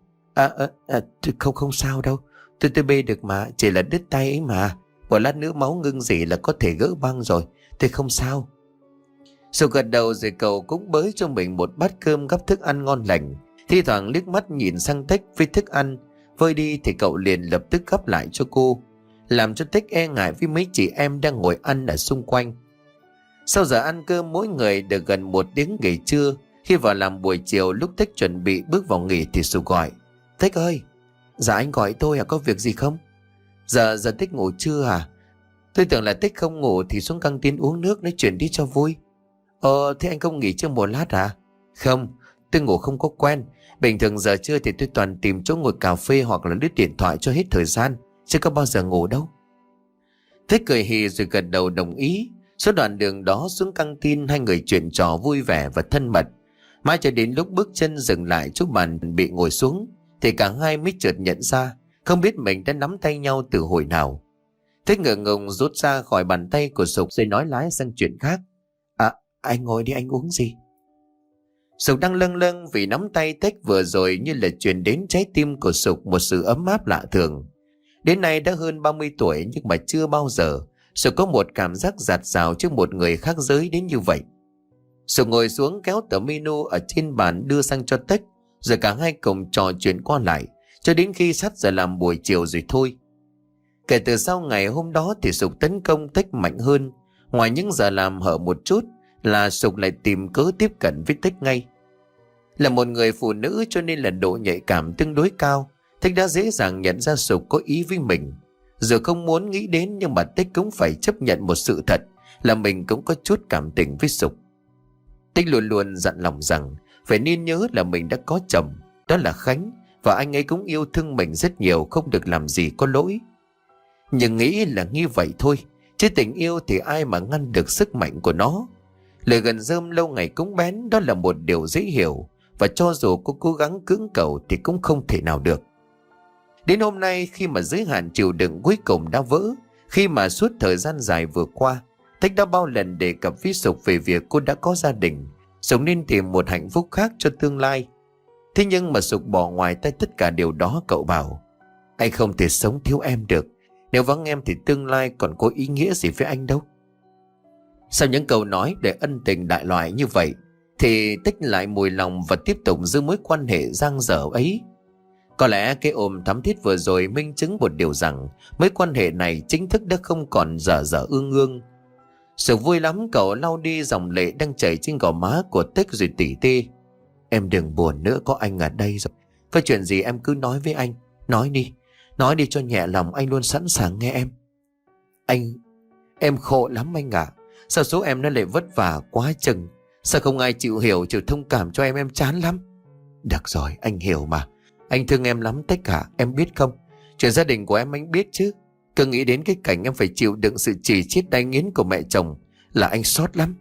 Không sao đâu, tôi bê được mà, chỉ là đứt tay ấy mà. Một lát nữa máu ngưng rỉ là có thể gỡ băng rồi, tôi không sao. Sục gật đầu rồi cậu cũng bới cho mình một bát cơm gắp thức ăn ngon lành. Thi thoảng liếc mắt nhìn sang Tích với thức ăn vơi đi thì cậu liền lập tức gắp lại cho cô, làm cho Tích e ngại với mấy chị em đang ngồi ăn ở xung quanh. Sau giờ ăn cơm mỗi người được gần 1 tiếng nghỉ trưa. Khi vào làm buổi chiều, lúc Tích chuẩn bị bước vào nghỉ thì Sục gọi: Tích ơi. Dạ anh gọi tôi à, có việc gì không? Giờ Tích ngủ chưa à? Tôi tưởng là Tích không ngủ thì xuống căng tin uống nước nói chuyện đi cho vui. Thế anh không nghỉ chưa một lát à? Không, tôi ngủ không có quen. Bình thường giờ trưa thì tôi toàn tìm chỗ ngồi cà phê hoặc là lướt điện thoại cho hết thời gian, chứ có bao giờ ngủ đâu. Thế cười hì rồi gật đầu đồng ý. Suốt đoạn đường đó xuống căng tin, hai người chuyện trò vui vẻ và thân mật. Mãi cho đến lúc bước chân dừng lại chỗ bàn bị ngồi xuống thì cả hai mới chợt nhận ra không biết mình đã nắm tay nhau từ hồi nào. Thế ngượng ngùng rút ra khỏi bàn tay của Sục rồi nói lái sang chuyện khác. À, anh ngồi đi, anh uống gì? Sục đang lâng lâng vì nắm tay Tech vừa rồi như là truyền đến trái tim của Sục một sự ấm áp lạ thường. Đến nay đã hơn 30 tuổi nhưng mà chưa bao giờ Sục có một cảm giác dạt dào trước một người khác giới đến như vậy. Sục ngồi xuống kéo tờ menu ở trên bàn đưa sang cho Tech, rồi cả hai cùng trò chuyện qua lại cho đến khi sát giờ làm buổi chiều rồi thôi. Kể từ sau ngày hôm đó thì Sục tấn công Tech mạnh hơn. Ngoài những giờ làm hở một chút là Sục lại tìm cớ tiếp cận với Tech ngay. Là một người phụ nữ cho nên là độ nhạy cảm tương đối cao. Tech đã dễ dàng nhận ra Sục có ý với mình. Giờ không muốn nghĩ đến nhưng mà Tech cũng phải chấp nhận một sự thật là mình cũng có chút cảm tình với Sục. Tech luôn luôn dặn lòng rằng phải nên nhớ là mình đã có chồng, đó là Khánh, và anh ấy cũng yêu thương mình rất nhiều, không được làm gì có lỗi. Nhưng nghĩ là như vậy thôi, chứ tình yêu thì ai mà ngăn được sức mạnh của nó. Lời gần rơm lâu ngày cũng bén, đó là một điều dễ hiểu, và cho dù có cố gắng cưỡng cầu thì cũng không thể nào được. Đến hôm nay khi mà giới hạn chịu đựng cuối cùng đã vỡ, khi mà suốt thời gian dài vừa qua Tech đã bao lần đề cập với Sục về việc cô đã có gia đình, Sục nên tìm một hạnh phúc khác cho tương lai. Thế nhưng mà Sục bỏ ngoài tay tất cả điều đó. Cậu bảo anh không thể sống thiếu em được, nếu vắng em thì tương lai còn có ý nghĩa gì với anh đâu. Sau những câu nói để ân tình đại loại như vậy thì Tech lại mùi lòng và tiếp tục giữ mối quan hệ dang dở ấy. Có lẽ cái ôm thắm thiết vừa rồi minh chứng một điều rằng mối quan hệ này chính thức đã không còn dở dở ương ương. Sục vui lắm, cậu lau đi dòng lệ đang chảy trên gò má của Tech rồi tỉ tê. Em đừng buồn nữa, có anh ở đây rồi. Có chuyện gì em cứ nói với anh. Nói đi cho nhẹ lòng, anh luôn sẵn sàng nghe em. Em khổ lắm anh ạ. Sao số em nó lại vất vả quá chừng. Sao không ai chịu hiểu, chịu thông cảm cho em chán lắm. Được rồi, anh hiểu mà. Anh thương em lắm Tech cả, em biết không? Chuyện gia đình của em anh biết chứ. Cứ nghĩ đến cái cảnh em phải chịu đựng sự chỉ trích đay nghiến của mẹ chồng là anh xót lắm.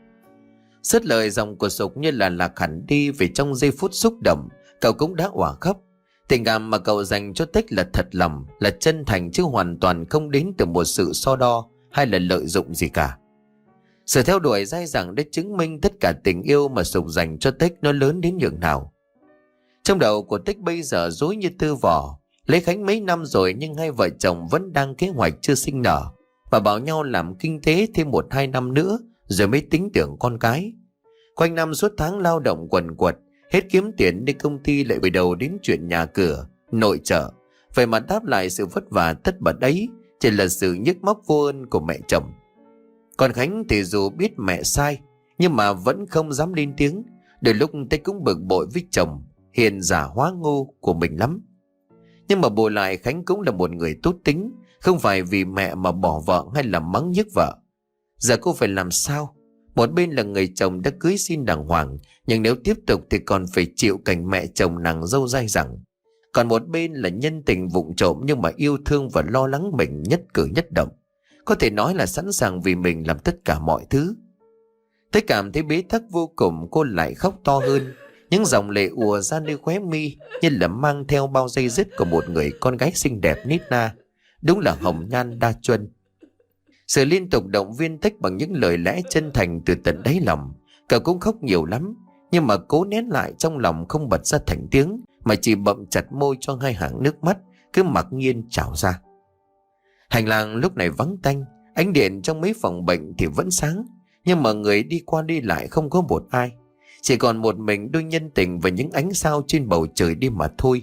Sứt lời, giọng của Sục như là lạc hẳn đi, vì trong giây phút xúc động cậu cũng đã òa khóc. Tình cảm mà cậu dành cho Tech là thật lòng, là chân thành, chứ hoàn toàn không đến từ một sự so đo hay là lợi dụng gì cả. Sự theo đuổi dai dẳng đã chứng minh tất cả tình yêu mà Sục dành cho Tech nó lớn đến nhường nào. Trong đầu của Tech bây giờ rối như tơ vò. Lấy Khánh mấy năm rồi nhưng hai vợ chồng vẫn đang kế hoạch chưa sinh nở, và bảo nhau làm kinh tế thêm 1-2 năm nữa rồi mới tính tưởng con cái. Quanh năm suốt tháng lao động quần quật, hết kiếm tiền đi công ty lại về đầu đến chuyện nhà cửa, nội trợ. Vậy mà đáp lại sự vất vả tất bật ấy chỉ là sự nhức móc vô ơn của mẹ chồng. Còn Khánh thì dù biết mẹ sai nhưng mà vẫn không dám lên tiếng. Đôi lúc Tech cũng bực bội với chồng hiền giả hóa ngu của mình lắm. Nhưng mà bù lại Khánh cũng là một người tốt tính, không phải vì mẹ mà bỏ vợ hay là mắng nhức vợ. Giờ cô phải làm sao? Một bên là người chồng đã cưới xin đàng hoàng, nhưng nếu tiếp tục thì còn phải chịu cảnh mẹ chồng nàng dâu dai dẳng. Còn một bên là nhân tình vụng trộm nhưng mà yêu thương và lo lắng mình nhất cử nhất động. Có thể nói là sẵn sàng vì mình làm tất cả mọi thứ. Tôi cảm thấy bế tắc vô cùng, cô lại khóc to hơn. Những dòng lệ ùa ra nơi khóe mi như là mang theo bao dây dứt của một người con gái xinh đẹp nít na. Đúng là hồng nhan đa chuân. Sự liên tục động viên Tech bằng những lời lẽ chân thành từ tận đáy lòng. Cậu cũng khóc nhiều lắm, nhưng mà cố nén lại trong lòng không bật ra thành tiếng, mà chỉ bậm chặt môi cho hai hàng nước mắt cứ mặc nhiên trào ra. Hành lang lúc này vắng tanh, ánh điện trong mấy phòng bệnh thì vẫn sáng, nhưng mà người đi qua đi lại không có một ai. Chỉ còn một mình đôi nhân tình và những ánh sao trên bầu trời đi mà thôi.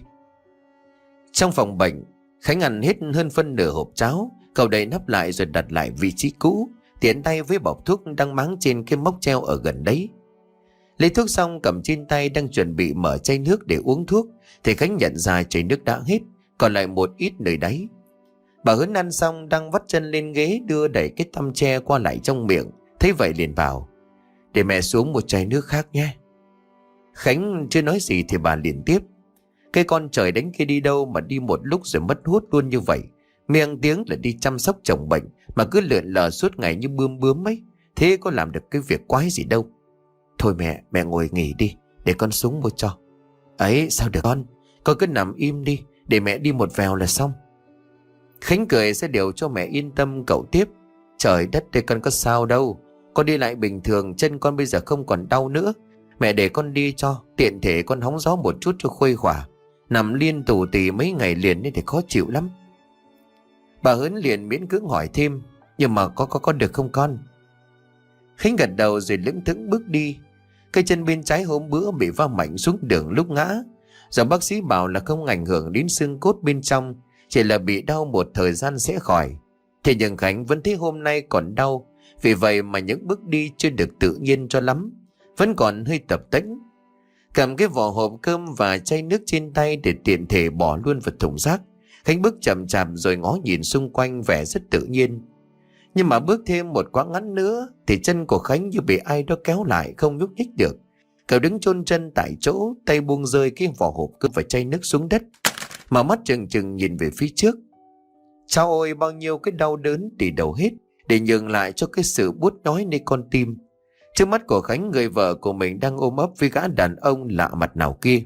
Trong phòng bệnh, Khánh ăn hết hơn phân nửa hộp cháo. Cậu đậy nắp lại rồi đặt lại vị trí cũ, tiện tay với bọc thuốc đang máng trên cái móc treo ở gần đấy. Lấy thuốc xong cầm trên tay đang chuẩn bị mở chai nước để uống thuốc thì Khánh nhận ra chai nước đã hết, còn lại một ít nơi đáy. Bà Hớn ăn xong đang vắt chân lên ghế đưa đẩy cái tăm tre qua lại trong miệng, thấy vậy liền bảo: để mẹ xuống một chai nước khác nhé. Khánh chưa nói gì thì bà liền tiếp: Cái con trời đánh kia đi đâu mà đi một lúc rồi mất hút luôn như vậy. Miệng tiếng là đi chăm sóc chồng bệnh mà cứ lượn lờ suốt ngày như bươm bướm ấy. Thế có làm được cái việc quái gì đâu. Thôi mẹ ngồi nghỉ đi, để con súng vô cho. Ấy sao được con cứ nằm im đi, để mẹ đi một vèo là xong. Khánh cười sẽ điều cho mẹ yên tâm, cậu tiếp: Trời đất đây, con có sao đâu. Con đi lại bình thường, chân con bây giờ không còn đau nữa. Mẹ để con đi cho, tiện thể con hóng gió một chút cho khuây khỏa. Nằm liên tù tì mấy ngày liền nên thì khó chịu lắm. Bà Hớn liền miễn cưỡng hỏi thêm: Nhưng mà có được không con? Khánh gật đầu rồi lững thững bước đi. Cây chân bên trái hôm bữa bị va mạnh xuống đường lúc ngã. Giờ bác sĩ bảo là không ảnh hưởng đến xương cốt bên trong, chỉ là bị đau một thời gian sẽ khỏi. Thế nhưng Khánh vẫn thấy hôm nay còn đau. Vì vậy mà những bước đi chưa được tự nhiên cho lắm, vẫn còn hơi tập tễnh. Cầm cái vỏ hộp cơm và chai nước trên tay để tiện thể bỏ luôn vào thùng rác, Khánh bước chậm chạp rồi ngó nhìn xung quanh vẻ rất tự nhiên. Nhưng mà bước thêm một quãng ngắn nữa thì chân của Khánh như bị ai đó kéo lại, không nhúc nhích được. Cậu đứng chôn chân tại chỗ, tay buông rơi cái vỏ hộp cơm và chai nước xuống đất, mà mắt trừng trừng nhìn về phía trước. Chao ôi, bao nhiêu cái đau đớn tỉ đầu hết để nhường lại cho cái sự buốt nhói nơi con tim. Trước mắt của Khánh, người vợ của mình đang ôm ấp với gã đàn ông lạ mặt nào kia.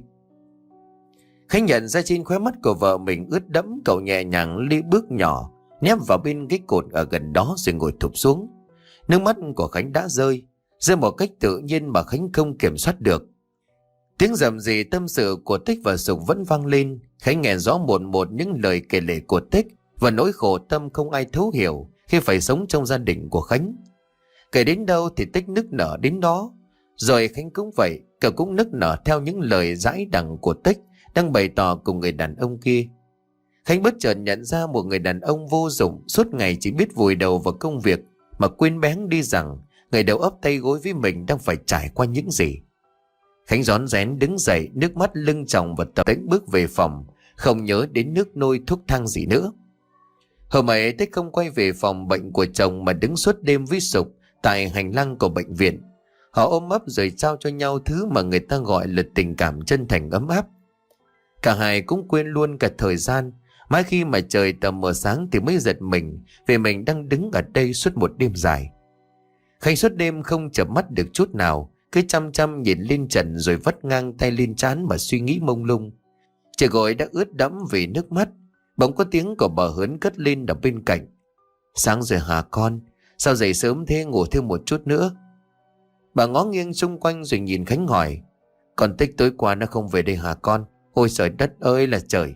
Khánh nhận ra trên khóe mắt của vợ mình ướt đẫm, cậu nhẹ nhàng đi bước nhỏ nép vào bên cái cột ở gần đó rồi ngồi thụp xuống. Nước mắt của Khánh đã rơi một cách tự nhiên mà Khánh không kiểm soát được. Tiếng rầm rì tâm sự của Tích và Sục vẫn vang lên. Khánh nghe rõ một một những lời kể lể của Tích và nỗi khổ tâm không ai thấu hiểu khi phải sống trong gia đình của Khánh. Kể đến đâu thì Tích nức nở đến đó. Rồi Khánh cũng vậy, cậu cũng nức nở theo những lời dãi đằng của Tích đang bày tỏ cùng người đàn ông kia. Khánh bất chợt nhận ra một người đàn ông vô dụng, suốt ngày chỉ biết vùi đầu vào công việc mà quên bén đi rằng người đầu ấp tay gối với mình đang phải trải qua những gì. Khánh rón rén đứng dậy, nước mắt lưng tròng và tập tễnh bước về phòng, không nhớ đến nước nôi thuốc thang gì nữa. Hôm ấy Tích không quay về phòng bệnh của chồng mà đứng suốt đêm với Sục tại hành lang của bệnh viện. Họ ôm ấp rồi trao cho nhau thứ mà người ta gọi là tình cảm chân thành ấm áp. Cả hai cũng quên luôn cả thời gian, mãi khi mà trời tầm mờ sáng thì mới giật mình vì mình đang đứng ở đây suốt một đêm dài. Khánh suốt đêm không chợp mắt được chút nào, cứ chăm chăm nhìn lên trần rồi vắt ngang tay lên trán mà suy nghĩ mông lung. Trời gội đã ướt đẫm vì nước mắt. Bỗng có tiếng của bà Hớn cất lên ở bên cạnh: Sáng rồi hả con? Sao dậy sớm thế, ngủ thêm một chút nữa? Bà ngó nghiêng xung quanh rồi nhìn Khánh hỏi: Con Tích tối qua nó không về đây hả con? Ôi trời đất ơi là trời!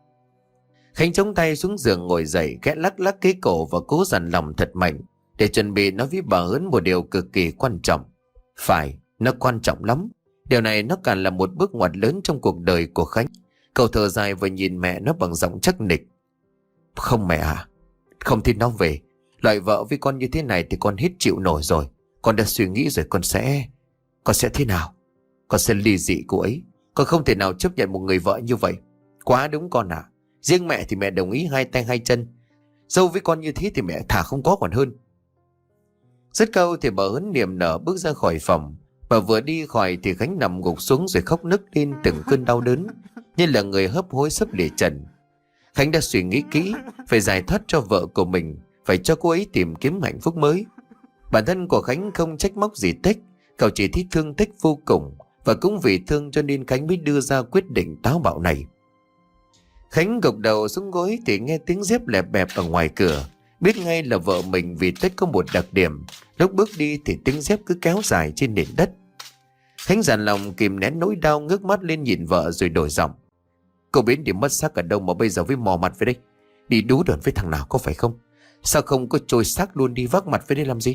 Khánh chống tay xuống giường ngồi dậy, khẽ lắc lắc cái cổ và cố dằn lòng thật mạnh để chuẩn bị nói với bà Hớn một điều cực kỳ quan trọng. Phải, nó quan trọng lắm. Điều này nó càng là một bước ngoặt lớn trong cuộc đời của Khánh. Cậu thở dài và nhìn mẹ nó bằng giọng chắc nịch: Không mẹ à, không tin nó về. Loại vợ với con như thế này thì con hết chịu nổi rồi. Con đã suy nghĩ rồi, con sẽ thế nào? Con sẽ ly dị cô ấy. Con không thể nào chấp nhận một người vợ như vậy. Quá đúng con à. Riêng mẹ thì mẹ đồng ý hai tay hai chân. Dâu với con như thế thì mẹ thà không có còn hơn. Dứt câu thì bà Hớn niềm nở bước ra khỏi phòng. Bà vừa đi khỏi thì Khánh nằm gục xuống rồi khóc nức lên từng cơn đau đớn, như là người hấp hối sắp lìa trần. Khánh đã suy nghĩ kỹ, phải giải thoát cho vợ của mình, phải cho cô ấy tìm kiếm hạnh phúc mới. Bản thân của Khánh không trách móc gì Tích, cậu chỉ thích thương Tích vô cùng, và cũng vì thương cho nên Khánh mới đưa ra quyết định táo bạo này. Khánh gục đầu xuống gối thì nghe tiếng dép lẹp bẹp ở ngoài cửa, biết ngay là vợ mình vì Tích có một đặc điểm, lúc bước đi thì tiếng dép cứ kéo dài trên nền đất. Khánh dằn lòng kìm nén nỗi đau, ngước mắt lên nhìn vợ rồi đổi giọng: Cô biến đi mất xác ở đâu mà bây giờ với mò mặt về đây? Đi đú đợn với thằng nào có phải không? Sao không có trôi xác luôn đi vác mặt về đây làm gì?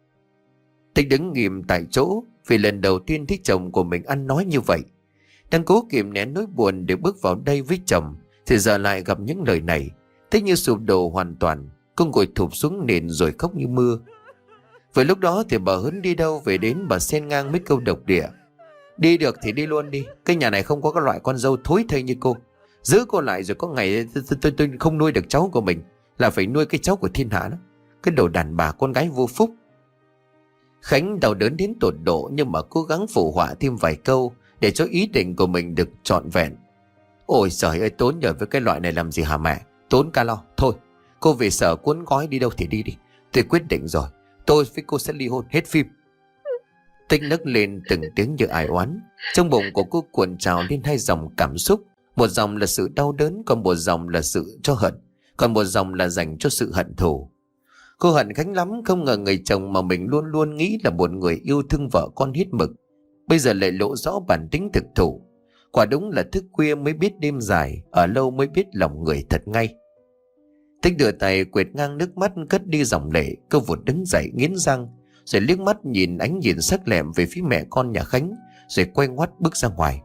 Tích đứng nghìm tại chỗ vì lần đầu tiên thấy chồng của mình ăn nói như vậy. Đang cố kìm nén nỗi buồn để bước vào đây với chồng thì giờ lại gặp những lời này. Tích như sụp đổ hoàn toàn, cô ngồi thụp xuống nền rồi khóc như mưa. Vừa lúc đó thì bà Hớn đi đâu về đến, bà xen ngang mấy câu độc địa: Đi được thì đi luôn đi, cái nhà này không có các loại con dâu thối thây như cô. Giữ cô lại rồi có ngày tôi không nuôi được cháu của mình, là phải nuôi cái cháu của thiên hạ đó. Cái đồ đàn bà con gái vô phúc. Khánh đau đớn đến tột độ nhưng mà cố gắng phụ họa thêm vài câu để cho ý định của mình được trọn vẹn. Ôi trời ơi, tốn nhờ với cái loại này làm gì hả mẹ? Tốn calo. Thôi, cô về sở cuốn gói đi đâu thì đi đi. Tôi quyết định rồi, tôi với cô sẽ ly hôn, hết phim. Tích nấc lên từng tiếng như ai oán. Trong bụng của cô cuộn trào lên hai dòng cảm xúc. Một dòng là sự đau đớn, còn một dòng là sự cho hận, còn một dòng là dành cho sự hận thù. Cô hận Khánh lắm, không ngờ người chồng mà mình luôn luôn nghĩ là một người yêu thương vợ con hết mực, bây giờ lại lộ rõ bản tính thực thụ. Quả đúng là thức khuya mới biết đêm dài, ở lâu mới biết lòng người thật ngay. Tích đưa tay quệt ngang nước mắt, cất đi dòng lệ. Cô vụt đứng dậy nghiến răng, rồi liếc mắt nhìn ánh nhìn sắc lẹm về phía mẹ con nhà Khánh, rồi quay ngoắt bước ra ngoài.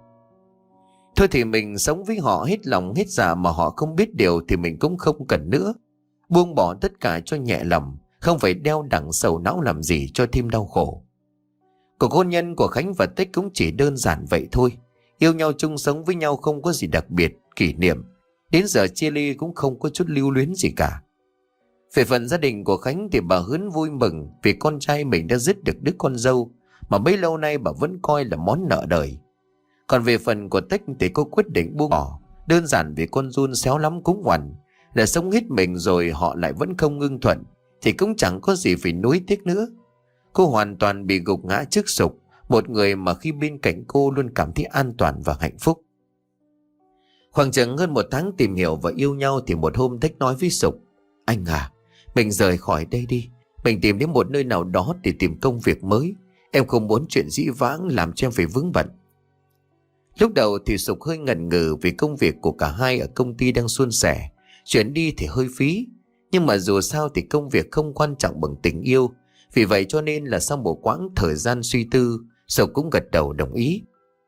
Thôi thì mình sống với họ hết lòng hết dạ, mà họ không biết điều thì mình cũng không cần nữa. Buông bỏ tất cả cho nhẹ lòng, không phải đeo đẳng sầu não làm gì cho thêm đau khổ. Cuộc hôn nhân của Khánh và Tích cũng chỉ đơn giản vậy thôi. Yêu nhau chung sống với nhau không có gì đặc biệt, kỷ niệm. Đến giờ chia ly cũng không có chút lưu luyến gì cả. Về phần gia đình của Khánh thì bà Hớn vui mừng vì con trai mình đã dứt được đứa con dâu mà bấy lâu nay bà vẫn coi là món nợ đời. Còn về phần của Tích thì cô quyết định buông bỏ, đơn giản vì con giun xéo lắm cũng ngoằn. Đã sống hết mình rồi họ lại vẫn không ngưng thuận thì cũng chẳng có gì phải nuối tiếc nữa. Cô hoàn toàn bị gục ngã trước Sục, một người mà khi bên cạnh cô luôn cảm thấy an toàn và hạnh phúc. Khoảng chừng hơn một tháng tìm hiểu và yêu nhau thì một hôm Tích nói với Sục: "Anh à, mình rời khỏi đây đi. Mình tìm đến một nơi nào đó để tìm công việc mới. Em không muốn chuyện dĩ vãng làm cho em phải vướng bận." Lúc đầu thì Sục hơi ngần ngừ vì công việc của cả hai ở công ty đang suôn sẻ. Chuyển đi thì hơi phí. Nhưng mà dù sao thì công việc không quan trọng bằng tình yêu. Vì vậy cho nên là sau một quãng thời gian suy tư, Sục cũng gật đầu đồng ý.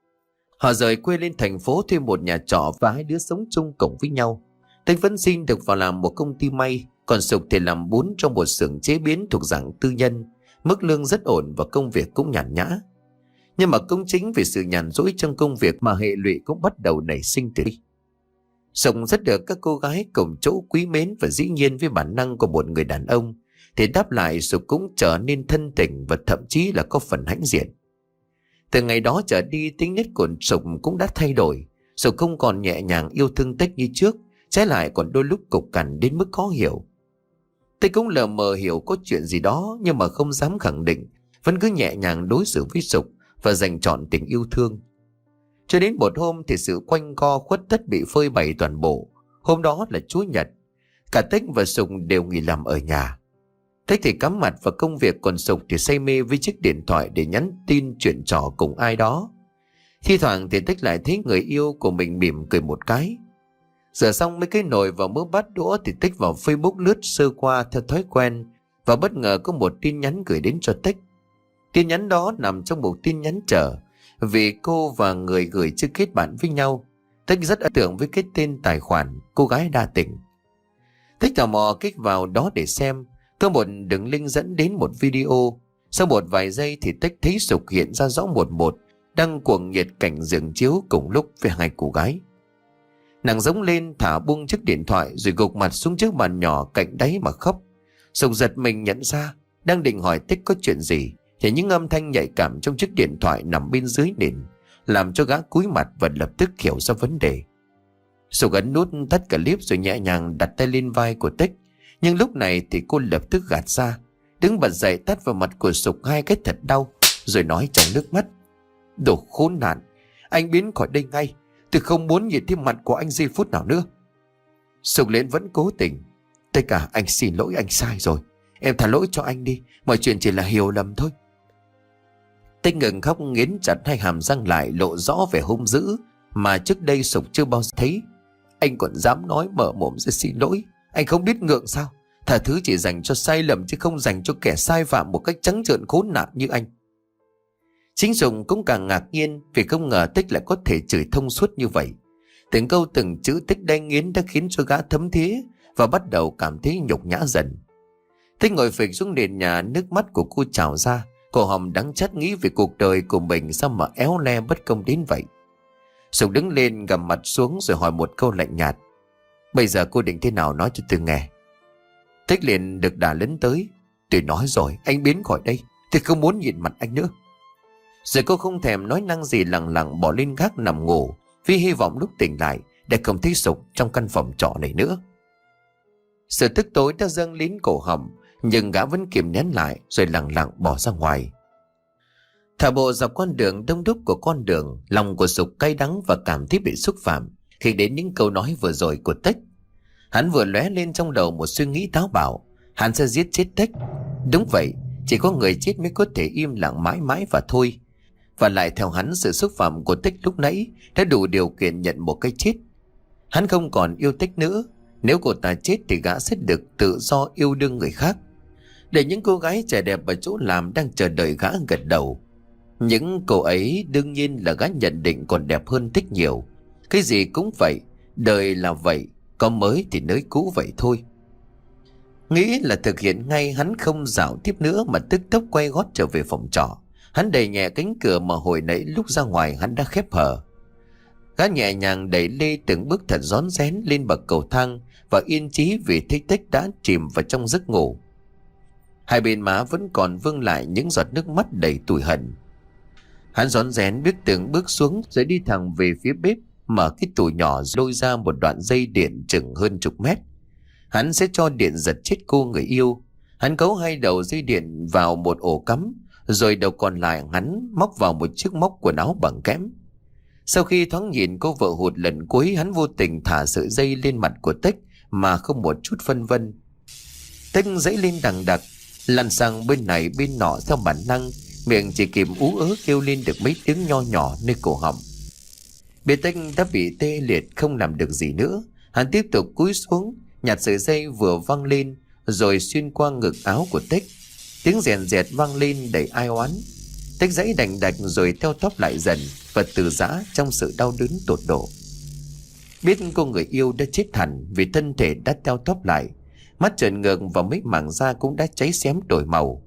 Họ rời quê lên thành phố thuê một nhà trọ và hai đứa sống chung cộng với nhau. Tích vẫn xin được vào làm một công ty may, còn Sục thì làm bún trong một xưởng chế biến thuộc dạng tư nhân. Mức lương rất ổn và công việc cũng nhàn nhã. Nhưng mà cũng chính vì sự nhàn rỗi trong công việc mà hệ lụy cũng bắt đầu nảy sinh từ đây. Sục rất được các cô gái cùng chỗ quý mến, và dĩ nhiên với bản năng của một người đàn ông thì đáp lại Sục cũng trở nên thân tình và thậm chí là có phần hãnh diện. Từ ngày đó trở đi, tính nết của Sục cũng đã thay đổi. Sục không còn nhẹ nhàng yêu thương Tích như trước, trái lại còn đôi lúc cục cằn đến mức khó hiểu. Tích cũng lờ mờ hiểu có chuyện gì đó, nhưng mà không dám khẳng định, vẫn cứ nhẹ nhàng đối xử với Sục và dành trọn tình yêu thương. Cho đến một hôm thì sự quanh co khuất tất bị phơi bày toàn bộ. Hôm đó là Chủ nhật, cả Tích và Sục đều nghỉ làm ở nhà. Tích thì cắm mặt vào công việc, còn Sục thì say mê với chiếc điện thoại để nhắn tin chuyện trò cùng ai đó. Thi thoảng thì Tích lại thấy người yêu của mình mỉm cười một cái. Rửa xong mấy cái nồi và mớ bát đũa thì Tích vào Facebook lướt sơ qua theo thói quen, và bất ngờ có một tin nhắn gửi đến cho Tích. Tin nhắn đó nằm trong một tin nhắn chờ, vì cô và người gửi chưa kết bạn với nhau. Tích rất ấn tượng với cái tên tài khoản cô gái đa tình. Tích tò mò kích vào đó để xem. Có một đường link dẫn đến một video. Sau một vài giây thì Tích thấy Sục hiện ra rõ một đang cuồng nhiệt cảnh giường chiếu cùng lúc với hai cô gái. Nàng giống lên, thả buông chiếc điện thoại rồi gục mặt xuống chiếc bàn nhỏ cạnh đáy mà khóc. Sục giật mình nhận ra, đang định hỏi Tích có chuyện gì thì những âm thanh nhạy cảm trong chiếc điện thoại nằm bên dưới nền làm cho gã cúi mặt và lập tức hiểu ra vấn đề. Sục ấn nút tắt clip rồi nhẹ nhàng đặt tay lên vai của Tích. Nhưng lúc này thì cô lập tức gạt ra, đứng bật dậy tát vào mặt của Sục hai cái thật đau, rồi nói trong nước mắt: "Đồ khốn nạn, anh biến khỏi đây ngay. Tôi không muốn nhìn thấy mặt của anh giây phút nào nữa." Sục lên vẫn cố tình: "Tích à, anh xin lỗi, anh sai rồi. Em tha lỗi cho anh đi, mọi chuyện chỉ là hiểu lầm thôi." Tích ngừng khóc, nghiến chặt hai hàm răng lại, lộ rõ vẻ hung dữ mà trước đây Sục chưa bao giờ thấy. "Anh còn dám nói mở mồm ra xin lỗi? Anh không biết ngượng sao? Tha thứ chỉ dành cho sai lầm chứ không dành cho kẻ sai phạm một cách trắng trợn khốn nạn như anh." Chính Sục cũng càng ngạc nhiên vì không ngờ Tích lại có thể chửi thông suốt như vậy. Từng câu từng chữ Tích đay nghiến đã khiến cho gã thấm thía và bắt đầu cảm thấy nhục nhã dần. Tích ngồi phịch xuống nền nhà, nước mắt của cô trào ra, cổ họng đắng chát nghĩ về cuộc đời của mình sao mà éo le bất công đến vậy. Sục đứng lên gằm mặt xuống rồi hỏi một câu lạnh nhạt: "Bây giờ cô định thế nào, nói cho tôi nghe." Tích liền được đà lấn tới: "Tôi nói rồi, anh biến khỏi đây. Tôi không muốn nhìn mặt anh nữa." Rồi cô không thèm nói năng gì, lặng lặng bỏ lên gác nằm ngủ, vì hy vọng lúc tỉnh lại để không thấy Sục trong căn phòng trọ này nữa. Sự tức tối đã dâng lên cổ họng, nhưng gã vẫn kìm nén lại rồi lặng lặng bỏ ra ngoài. Thả bộ dọc con đường đông đúc của con đường, lòng của Sục cay đắng và cảm thấy bị xúc phạm khi đến những câu nói vừa rồi của Tích. Hắn vừa lóe lên trong đầu một suy nghĩ táo bạo, hắn sẽ giết chết Tích. Đúng vậy, chỉ có người chết mới có thể im lặng mãi mãi và thôi. Và lại theo hắn, sự xúc phạm của Tích lúc nãy đã đủ điều kiện nhận một cái chết. Hắn không còn yêu Tích nữa. Nếu cô ta chết thì gã sẽ được tự do yêu đương người khác, để những cô gái trẻ đẹp ở chỗ làm đang chờ đợi gã gật đầu. Những cô ấy đương nhiên là gã nhận định còn đẹp hơn Tích nhiều. Cái gì cũng vậy, đời là vậy, có mới thì nới cũ vậy thôi. Nghĩ là thực hiện ngay, hắn không dạo tiếp nữa mà tức tốc quay gót trở về phòng trọ. Hắn đẩy nhẹ cánh cửa mà hồi nãy lúc ra ngoài hắn đã khép hờ. Gã nhẹ nhàng đẩy lê từng bước thật rón rén lên bậc cầu thang và yên chí vì thấy Tích đã chìm vào trong giấc ngủ. Hai bên má vẫn còn vương lại những giọt nước mắt đầy tủi hận. Hắn rón rén bước từng bước xuống rồi đi thẳng về phía bếp, mở cái tủ nhỏ lôi ra một đoạn dây điện chừng hơn chục mét. Hắn sẽ cho điện giật chết cô người yêu. Hắn cấu hai đầu dây điện vào một ổ cắm, rồi đầu còn lại hắn móc vào một chiếc móc quần áo bằng kẽm. Sau khi thoáng nhìn cô vợ hụt lần cuối, hắn vô tình thả sợi dây lên mặt của Tích mà không một chút phân vân. Tích dãy lên đằng đặc, lăn sang bên này bên nọ theo bản năng, miệng chỉ kịp ú ớ kêu lên được mấy tiếng nho nhỏ nơi cổ họng. Biết Tích đã bị tê liệt không làm được gì nữa, hắn tiếp tục cúi xuống nhặt sợi dây vừa văng lên rồi xuyên qua ngực áo của Tích. Tiếng rèn rẹt vang lên đầy ai oán. Tích dãy đành đạch rồi teo tóp lại dần và từ giã trong sự đau đớn tột độ. Biết cô người yêu đã chết hẳn vì thân thể đã teo tóp lại, mắt trợn ngược và mấy mảng da cũng đã cháy xém đổi màu.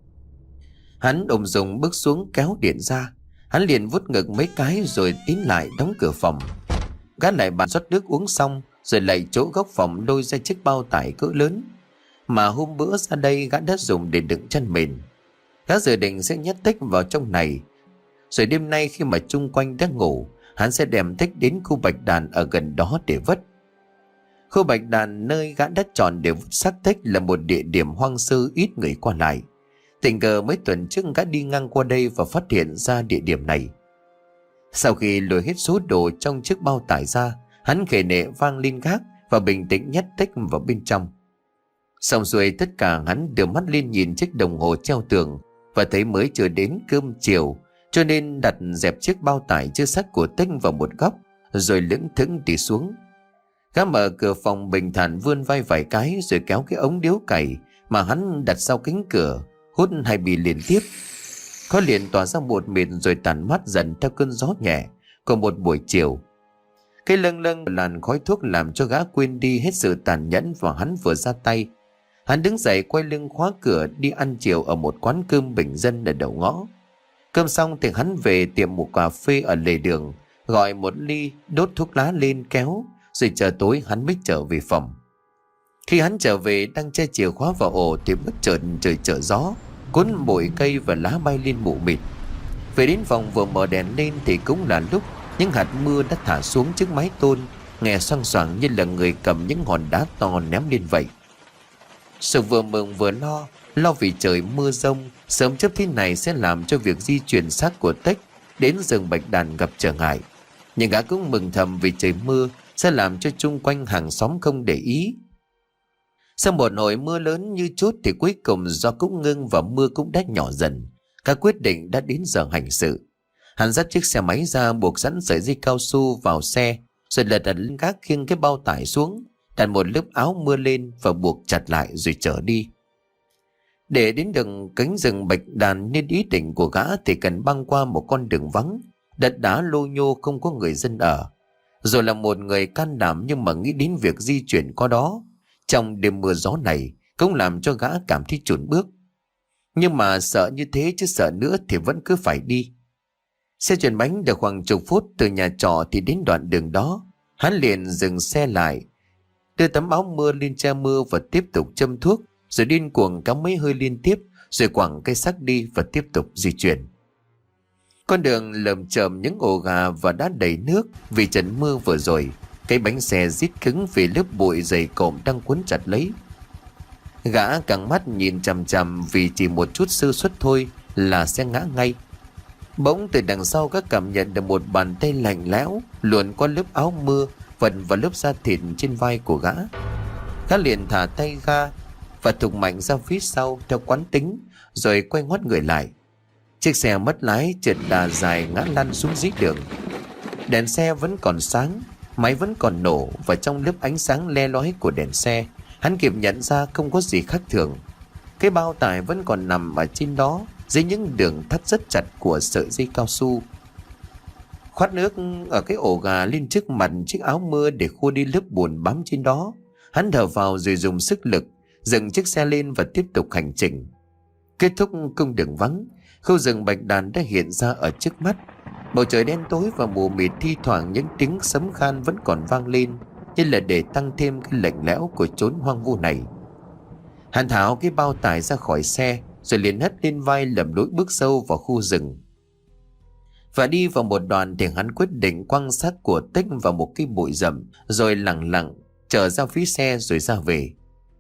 Hắn ung dung bước xuống kéo điện ra. Hắn liền vuốt ngực mấy cái rồi tiến lại đóng cửa phòng. Gã lại bàn rót nước uống xong rồi lại chỗ góc phòng lôi ra chiếc bao tải cỡ lớn mà hôm bữa ra đây gã đã dùng để đựng chăn mền. Gã dự định sẽ nhét Tích vào trong này, rồi đêm nay khi mà chung quanh đã ngủ, hắn sẽ đem Tích đến khu bạch đàn ở gần đó để vứt. Khu bạch đàn nơi gã đã chọn để vứt xác Tích là một địa điểm hoang sơ ít người qua lại. Tình cờ mấy tuần trước gã đi ngang qua đây và phát hiện ra địa điểm này. Sau khi lôi hết số đồ trong chiếc bao tải ra, hắn khề nệ vang lên gác và bình tĩnh nhét Tích vào bên trong. Xong xuôi tất cả, hắn đưa mắt lên nhìn chiếc đồng hồ treo tường và thấy mới chưa đến cơm chiều, cho nên đặt dẹp chiếc bao tải chứa xác của Tích vào một góc rồi lững thững đi xuống. Gã mở cửa phòng bình thản vươn vai vài cái rồi kéo cái ống điếu cày mà hắn đặt sau cánh cửa, hút hai bì liên tiếp. Khói liền tỏa ra một mịt rồi tàn mát dần theo cơn gió nhẹ của một buổi chiều. Cái lâng lâng làn khói thuốc làm cho gã quên đi hết sự tàn nhẫn và hắn vừa ra tay. Hắn đứng dậy quay lưng khóa cửa đi ăn chiều ở một quán cơm bình dân ở đầu ngõ. Cơm xong thì hắn về tiệm một cà phê ở lề đường, gọi một ly, đốt thuốc lá lên kéo, rồi chờ tối hắn mới trở về phòng. Khi hắn trở về đang che chìa khóa vào ổ thì bất chợt trời trở gió, cuốn bụi cây và lá bay lên mù mịt. Về đến phòng vừa mở đèn lên thì cũng là lúc những hạt mưa đã thả xuống trước mái tôn, nghe xoang xoàng như là người cầm những hòn đá to ném lên vậy. Sự vừa mừng vừa lo vì trời mưa giông sớm chớp thế này sẽ làm cho việc di chuyển xác của Tích đến rừng bạch đàn gặp trở ngại. Nhưng gã cũng mừng thầm vì trời mưa sẽ làm cho chung quanh hàng xóm không để ý. Sau một hồi mưa lớn như chút thì cuối cùng gió cũng ngưng và mưa cũng đã nhỏ dần. Cả quyết định đã đến giờ hành sự. Hắn dắt chiếc xe máy ra, buộc sẵn sợi dây cao su vào xe, rồi lật đặt lên gác khiêng cái bao tải xuống, đặt một lớp áo mưa lên và buộc chặt lại rồi chở đi. Để đến đường cánh rừng bạch đàn nên ý định của gã thì cần băng qua một con đường vắng, đất đá lô nhô không có người dân ở. Rồi là một người can đảm nhưng mà nghĩ đến việc di chuyển qua đó trong đêm mưa gió này cũng làm cho gã cảm thấy chùn bước. Nhưng mà sợ như thế chứ sợ nữa thì vẫn cứ phải đi. Xe chuyển bánh được khoảng chục phút từ nhà trọ thì đến đoạn đường đó. Hắn liền dừng xe lại, đưa tấm áo mưa lên che mưa và tiếp tục châm thuốc, rồi điên cuồng cắm mấy hơi liên tiếp, rồi quẳng cây xác đi và tiếp tục di chuyển. Con đường lởm chởm những ổ gà và đá đầy nước vì trận mưa vừa rồi. Cái bánh xe rít cứng vì lớp bụi dày cộm đang cuốn chặt lấy. Gã căng mắt nhìn chằm chằm vì chỉ một chút sơ suất thôi là sẽ ngã ngay. Bỗng từ đằng sau gã cảm nhận được một bàn tay lạnh lẽo luồn qua lớp áo mưa vần vào lớp da thịt trên vai của gã. Gã liền thả tay ga và thụt mạnh ra phía sau theo quán tính, rồi quay ngoắt người lại. Chiếc xe mất lái trượt đà dài ngã lăn xuống dưới đường. Đèn xe vẫn còn sáng, máy vẫn còn nổ, và trong lớp ánh sáng le lói của đèn xe, hắn kịp nhận ra không có gì khác thường. Cái bao tải vẫn còn nằm ở trên đó, dưới những đường thắt rất chặt của sợi dây cao su. Khoát nước ở cái ổ gà lên trước mặt chiếc áo mưa để khua đi lớp bùn bám trên đó. Hắn thở vào rồi dùng sức lực dựng chiếc xe lên và tiếp tục hành trình. Kết thúc cung đường vắng, khu rừng bạch đàn đã hiện ra ở trước mắt. Bầu trời đen tối và mù mịt, thi thoảng những tiếng sấm khan vẫn còn vang lên, như là để tăng thêm cái lạnh lẽo của chốn hoang vu này. Hắn tháo cái bao tải ra khỏi xe, rồi liền hất lên vai lầm lũi bước sâu vào khu rừng. Và đi vào một đoạn thì hắn quyết định quăng xác của Tích vào một cái bụi rậm, rồi lẳng lặng trở ra phía xe rồi ra về.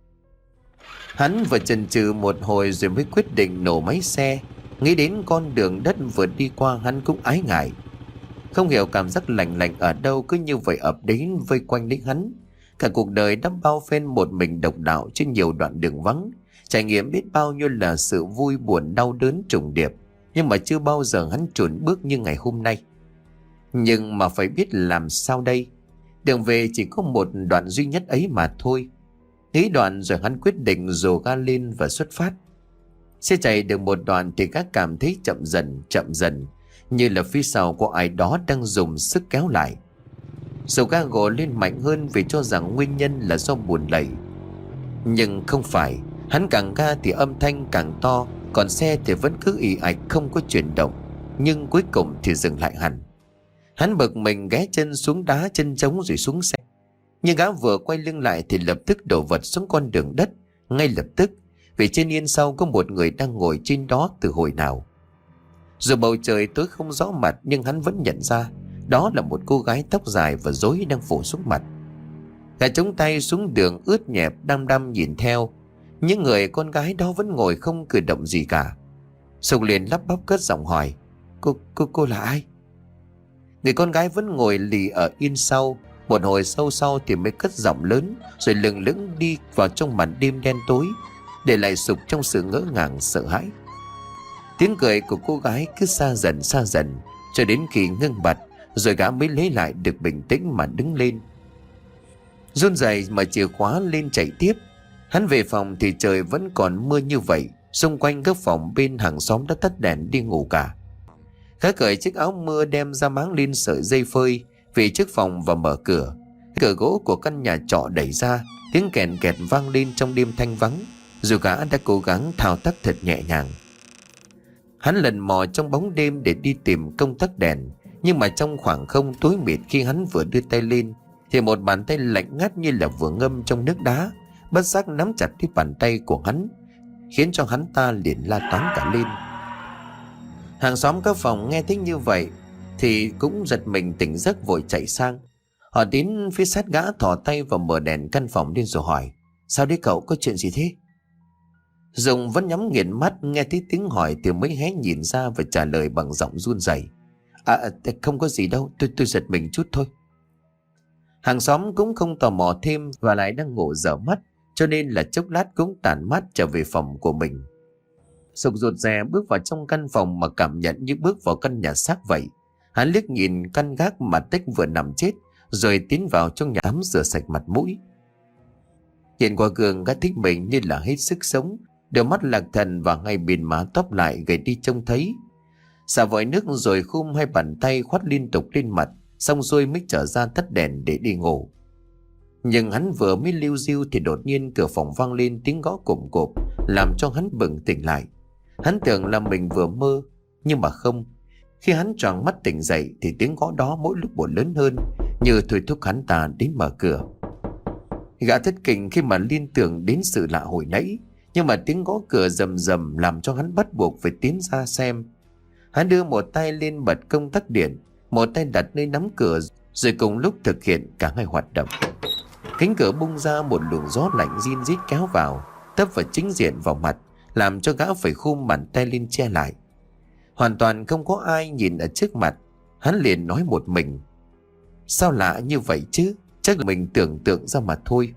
Hắn vừa chần chừ một hồi rồi mới quyết định nổ máy xe. Nghĩ đến con đường đất vừa đi qua, hắn cũng ái ngại. Không hiểu cảm giác lạnh lạnh ở đâu cứ như vậy ập đến vây quanh lấy hắn. Cả cuộc đời đã bao phen một mình độc đạo trên nhiều đoạn đường vắng, trải nghiệm biết bao nhiêu là sự vui buồn đau đớn trùng điệp, nhưng mà chưa bao giờ hắn chùn bước như ngày hôm nay. Nhưng mà phải biết làm sao đây? Đường về chỉ có một đoạn duy nhất ấy mà thôi. Nghĩ đoạn rồi hắn quyết định dồ ga lên và xuất phát. Xe chạy được một đoạn thì gã cảm thấy chậm dần, như là phía sau có ai đó đang dùng sức kéo lại. Dầu ga gồ lên mạnh hơn vì cho rằng nguyên nhân là do buồn lầy. Nhưng không phải, hắn càng ga thì âm thanh càng to, còn xe thì vẫn cứ ì ạch không có chuyển động, nhưng cuối cùng thì dừng lại hẳn. Hắn bực mình ghé chân xuống đá chân trống rồi xuống xe. Nhưng gã vừa quay lưng lại thì lập tức đổ vật xuống con đường đất, ngay lập tức, vì trên yên sau có một người đang ngồi trên đó từ hồi nào. Dù bầu trời tối không rõ mặt nhưng hắn vẫn nhận ra đó là một cô gái tóc dài và rối đang phủ xuống mặt. Gã chống tay xuống đường ướt nhẹp đăm đăm nhìn theo. Những người con gái đó vẫn ngồi không cử động gì cả. Sùng liền lắp bắp cất giọng hỏi: Cô là ai? Người con gái vẫn ngồi lì ở yên sau. Một hồi sâu sau thì mới cất giọng lớn, rồi lững lững đi vào trong màn đêm đen tối, để lại Sục trong sự ngỡ ngàng sợ hãi. Tiếng cười của cô gái cứ xa dần cho đến khi ngưng bặt, rồi gã mới lấy lại được bình tĩnh mà đứng lên. Run rẩy mở chìa khóa lên chạy tiếp. Hắn về phòng thì trời vẫn còn mưa như vậy. Xung quanh các phòng bên hàng xóm đã tắt đèn đi ngủ cả. Gã cởi chiếc áo mưa đem ra máng lên sợi dây phơi về trước phòng và mở cửa. Cửa gỗ của căn nhà trọ đẩy ra, tiếng kèn kẹt vang lên trong đêm thanh vắng. Dù gã đã cố gắng thao tác thật nhẹ nhàng. Hắn lần mò trong bóng đêm để đi tìm công tắc đèn, nhưng mà trong khoảng không tối mịt, khi hắn vừa đưa tay lên thì một bàn tay lạnh ngắt như là vừa ngâm trong nước đá bất giác nắm chặt cái bàn tay của hắn, khiến cho hắn ta liền la toáng cả lên. Hàng xóm các phòng nghe thấy như vậy thì cũng giật mình tỉnh giấc, vội chạy sang. Họ đến phía sát gã, thò tay vào mở đèn căn phòng lên rồi hỏi: Sao đấy cậu, có chuyện gì thế? Dùng vẫn nhắm nghiền mắt, nghe thấy tiếng hỏi thì mới hé nhìn ra và trả lời bằng giọng run rẩy: Không có gì đâu, tôi giật mình chút thôi. Hàng xóm cũng không tò mò thêm, và lại đang ngủ dở mắt, cho nên là chốc lát cũng tản mát trở về phòng của mình. Sục rụt rè bước vào trong căn phòng mà cảm nhận như bước vào căn nhà xác vậy. Hắn liếc nhìn căn gác mà Tích vừa nằm chết, rồi tiến vào trong nhà tắm rửa sạch mặt mũi. Nhìn qua gương, gã thích mình như là hết sức sống, đôi mắt lạc thần và ngay bên má tóc lại gầy đi trông thấy. Xả vòi nước rồi khum hai bàn tay khoát liên tục lên mặt, xong xuôi mới trở ra tắt đèn để đi ngủ. Nhưng hắn vừa mới liu riu thì đột nhiên cửa phòng vang lên tiếng gõ cộp cộp, làm cho hắn bừng tỉnh lại. Hắn tưởng là mình vừa mơ, nhưng mà không. Khi hắn choàng mắt tỉnh dậy thì tiếng gõ đó mỗi lúc một lớn hơn, như thôi thúc hắn ta đến mở cửa. Gã thất kinh khi mà liên tưởng đến sự lạ hồi nãy, nhưng mà tiếng gõ cửa rầm rầm làm cho hắn bắt buộc phải tiến ra xem. Hắn đưa một tay lên bật công tắc điện, một tay đặt nơi nắm cửa, rồi cùng lúc thực hiện cả hai hoạt động. Cánh cửa bung ra, một luồng gió lạnh rin rít kéo vào, tấp vào chính diện vào mặt, làm cho gã phải khum bàn tay lên che lại. Hoàn toàn không có ai nhìn ở trước mặt. Hắn liền nói một mình: sao lạ như vậy chứ, chắc là mình tưởng tượng ra mà thôi.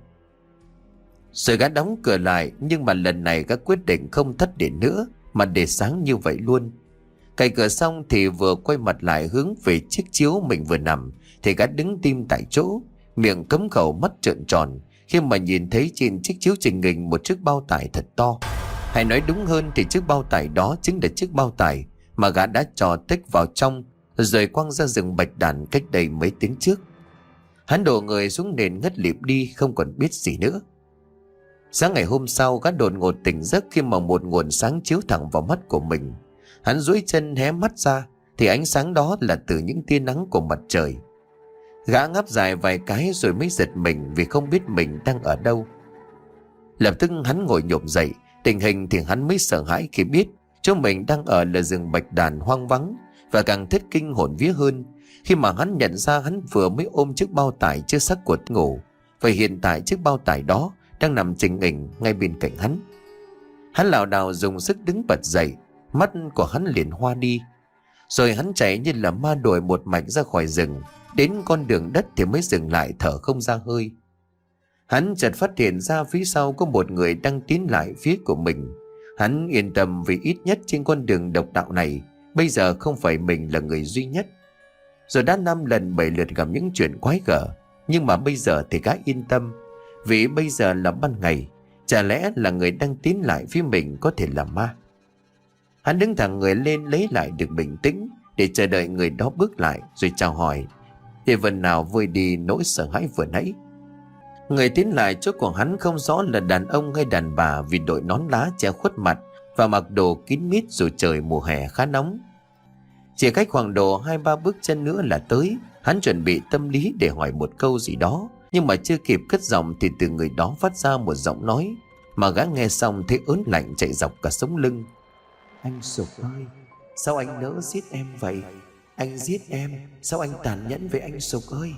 Rồi gã đóng cửa lại, nhưng mà lần này gã quyết định không tắt điện nữa, mà để sáng như vậy luôn. Cài cửa xong thì vừa quay mặt lại hướng về chiếc chiếu mình vừa nằm, thì gã đứng tim tại chỗ, miệng cấm khẩu, mắt trợn tròn khi mà nhìn thấy trên chiếc chiếu trình hình một chiếc bao tải thật to. Hay nói đúng hơn thì chiếc bao tải đó chính là chiếc bao tải mà gã đã cho Tích vào trong rồi quăng ra rừng bạch đàn cách đây mấy tiếng trước. Hắn đổ người xuống nền ngất lịm đi, không còn biết gì nữa. Sáng ngày hôm sau, gã đột ngột tỉnh giấc khi mà một nguồn sáng chiếu thẳng vào mắt của mình. Hắn duỗi chân hé mắt ra thì ánh sáng đó là từ những tia nắng của mặt trời. Gã ngáp dài vài cái rồi mới giật mình vì không biết mình đang ở đâu. Lập tức hắn ngồi nhổm dậy. Tình hình thì hắn mới sợ hãi khi biết chỗ mình đang ở là rừng bạch đàn hoang vắng, và càng thất kinh hồn vía hơn khi mà hắn nhận ra hắn vừa mới ôm chiếc bao tải chưa xác của ngủ, và hiện tại chiếc bao tải đó đang nằm trình hình ngay bên cạnh hắn. Hắn lảo đảo dùng sức đứng bật dậy, mắt của hắn liền hoa đi. Rồi hắn chạy như là ma đuổi một mạch ra khỏi rừng, đến con đường đất thì mới dừng lại thở không ra hơi. Hắn chợt phát hiện ra phía sau có một người đang tiến lại phía của mình. Hắn yên tâm vì ít nhất trên con đường độc đạo này bây giờ không phải mình là người duy nhất. Rồi đã 5 lần 7 lượt gặp những chuyện quái gở, nhưng mà bây giờ thì gã yên tâm, vì bây giờ là ban ngày. Chả lẽ là người đang tiến lại phía mình có thể là ma? Hắn đứng thẳng người lên, lấy lại được bình tĩnh để chờ đợi người đó bước lại rồi chào hỏi, để phần nào vơi đi nỗi sợ hãi vừa nãy. Người tiến lại chỗ của hắn không rõ là đàn ông hay đàn bà vì đội nón lá che khuất mặt và mặc đồ kín mít dù trời mùa hè khá nóng. Chỉ cách khoảng độ 2-3 bước chân nữa là tới. Hắn chuẩn bị tâm lý để hỏi một câu gì đó, nhưng mà chưa kịp cất giọng thì từ người đó phát ra một giọng nói mà gã nghe xong thấy ớn lạnh chạy dọc cả sống lưng. Anh Sục ơi, sao anh nỡ giết em vậy? Anh giết em, sao anh tàn nhẫn với anh Sục ơi?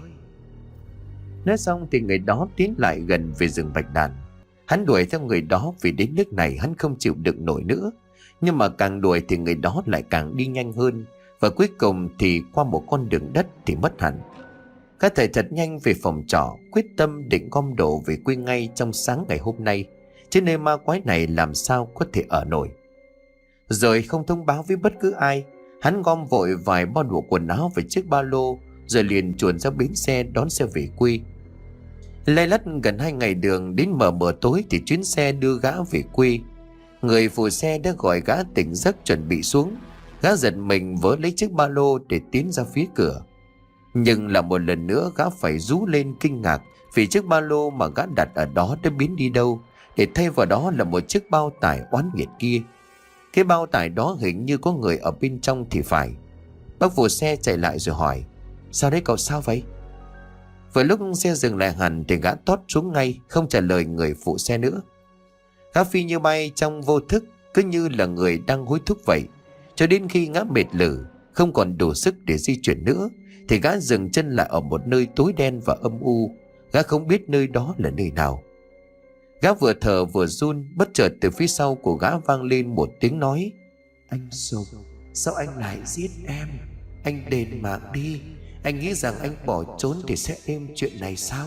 Nói xong thì người đó tiến lại gần về rừng bạch đàn. Hắn đuổi theo người đó vì đến nước này hắn không chịu đựng nổi nữa. Nhưng mà càng đuổi thì người đó lại càng đi nhanh hơn, và cuối cùng thì qua một con đường đất thì mất hẳn. Các thầy thật nhanh về phòng trọ, quyết tâm định gom đồ về quê ngay trong sáng ngày hôm nay, chứ nơi ma quái này làm sao có thể ở nổi. Rồi không thông báo với bất cứ ai, hắn gom vội vài bao đồ quần áo về chiếc ba lô, rồi liền chuồn ra bến xe đón xe về quê. Lay lắt gần 2 ngày đường, đến mờ mờ tối thì chuyến xe đưa gã về quê. Người phụ xe đã gọi gã tỉnh giấc chuẩn bị xuống. Gã giật mình vớ lấy chiếc ba lô để tiến ra phía cửa. Nhưng là một lần nữa gã phải rú lên kinh ngạc vì chiếc ba lô mà gã đặt ở đó đã biến đi đâu, để thay vào đó là một chiếc bao tải oán nghiệt kia. Cái bao tải đó hình như có người ở bên trong thì phải. Bác phụ xe chạy lại rồi hỏi: sao đấy cậu, sao vậy? Vừa lúc xe dừng lại hẳn thì gã tót xuống ngay, không trả lời người phụ xe nữa. Gã phi như bay trong vô thức, cứ như là người đang hối thúc vậy. Cho đến khi gã mệt lử, không còn đủ sức để di chuyển nữa, thì gã dừng chân lại ở một nơi tối đen và âm u. Gã không biết nơi đó là nơi nào. Gã vừa thở vừa run, bất chợt từ phía sau của gã vang lên một tiếng nói: anh Sục, sao anh lại giết em? Anh đền mạng đi. Anh nghĩ rằng anh bỏ trốn thì sẽ êm chuyện này sao?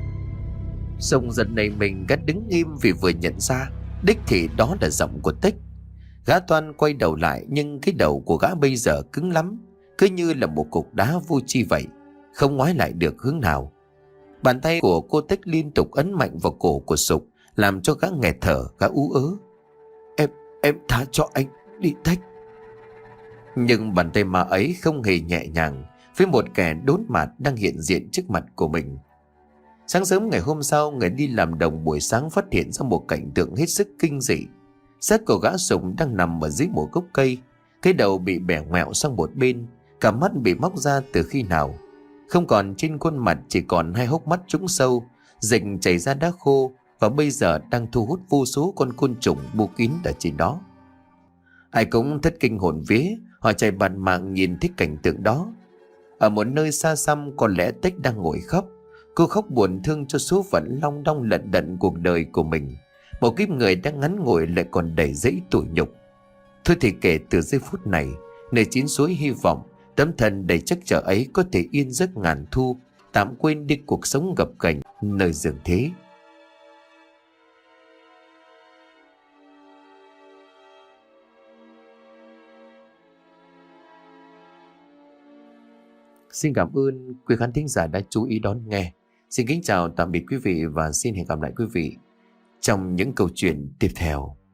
Sục giật nảy mình, gã đứng im vì vừa nhận ra đích thị đó là giọng của Tích. Gã toan quay đầu lại, nhưng cái đầu của gã bây giờ cứng lắm, cứ như là một cục đá vô tri vậy, không ngoái lại được hướng nào. Bàn tay của cô Tích liên tục ấn mạnh vào cổ của Sục, làm cho gã nghẹt thở. Gã ú ớ: Em tha cho anh đi Tích. Nhưng bàn tay ma ấy không hề nhẹ nhàng với một kẻ đốn mạt đang hiện diện trước mặt của mình. Sáng sớm ngày hôm sau, người đi làm đồng buổi sáng phát hiện ra một cảnh tượng hết sức kinh dị. Xác của gã Sục đang nằm ở dưới một gốc cây, cái đầu bị bẻ ngoẹo sang một bên, cả mắt bị móc ra từ khi nào. Không còn trên khuôn mặt, chỉ còn 2 hốc mắt trũng sâu, dịch chảy ra đã khô, và bây giờ đang thu hút vô số con côn trùng bu kín ở trên đó. Ai cũng thất kinh hồn vía, Họ chạy bạt mạng nhìn thấy cảnh tượng đó. Ở một nơi xa xăm có lẽ Tích đang ngồi khóc. Cô khóc buồn thương cho số phận long đong lận đận cuộc đời của mình. Một kiếp người đang ngắn ngủi lại còn đầy dẫy tủi nhục. Thôi thì kể từ giây phút này, nơi chín suối hy vọng, tấm thân đầy chắc trở ấy có thể yên giấc ngàn thu, tạm quên đi cuộc sống gập ghềnh nơi giường thế. Xin cảm ơn quý khán thính giả đã chú ý đón nghe. Xin kính chào tạm biệt quý vị và xin hẹn gặp lại quý vị trong những câu chuyện tiếp theo.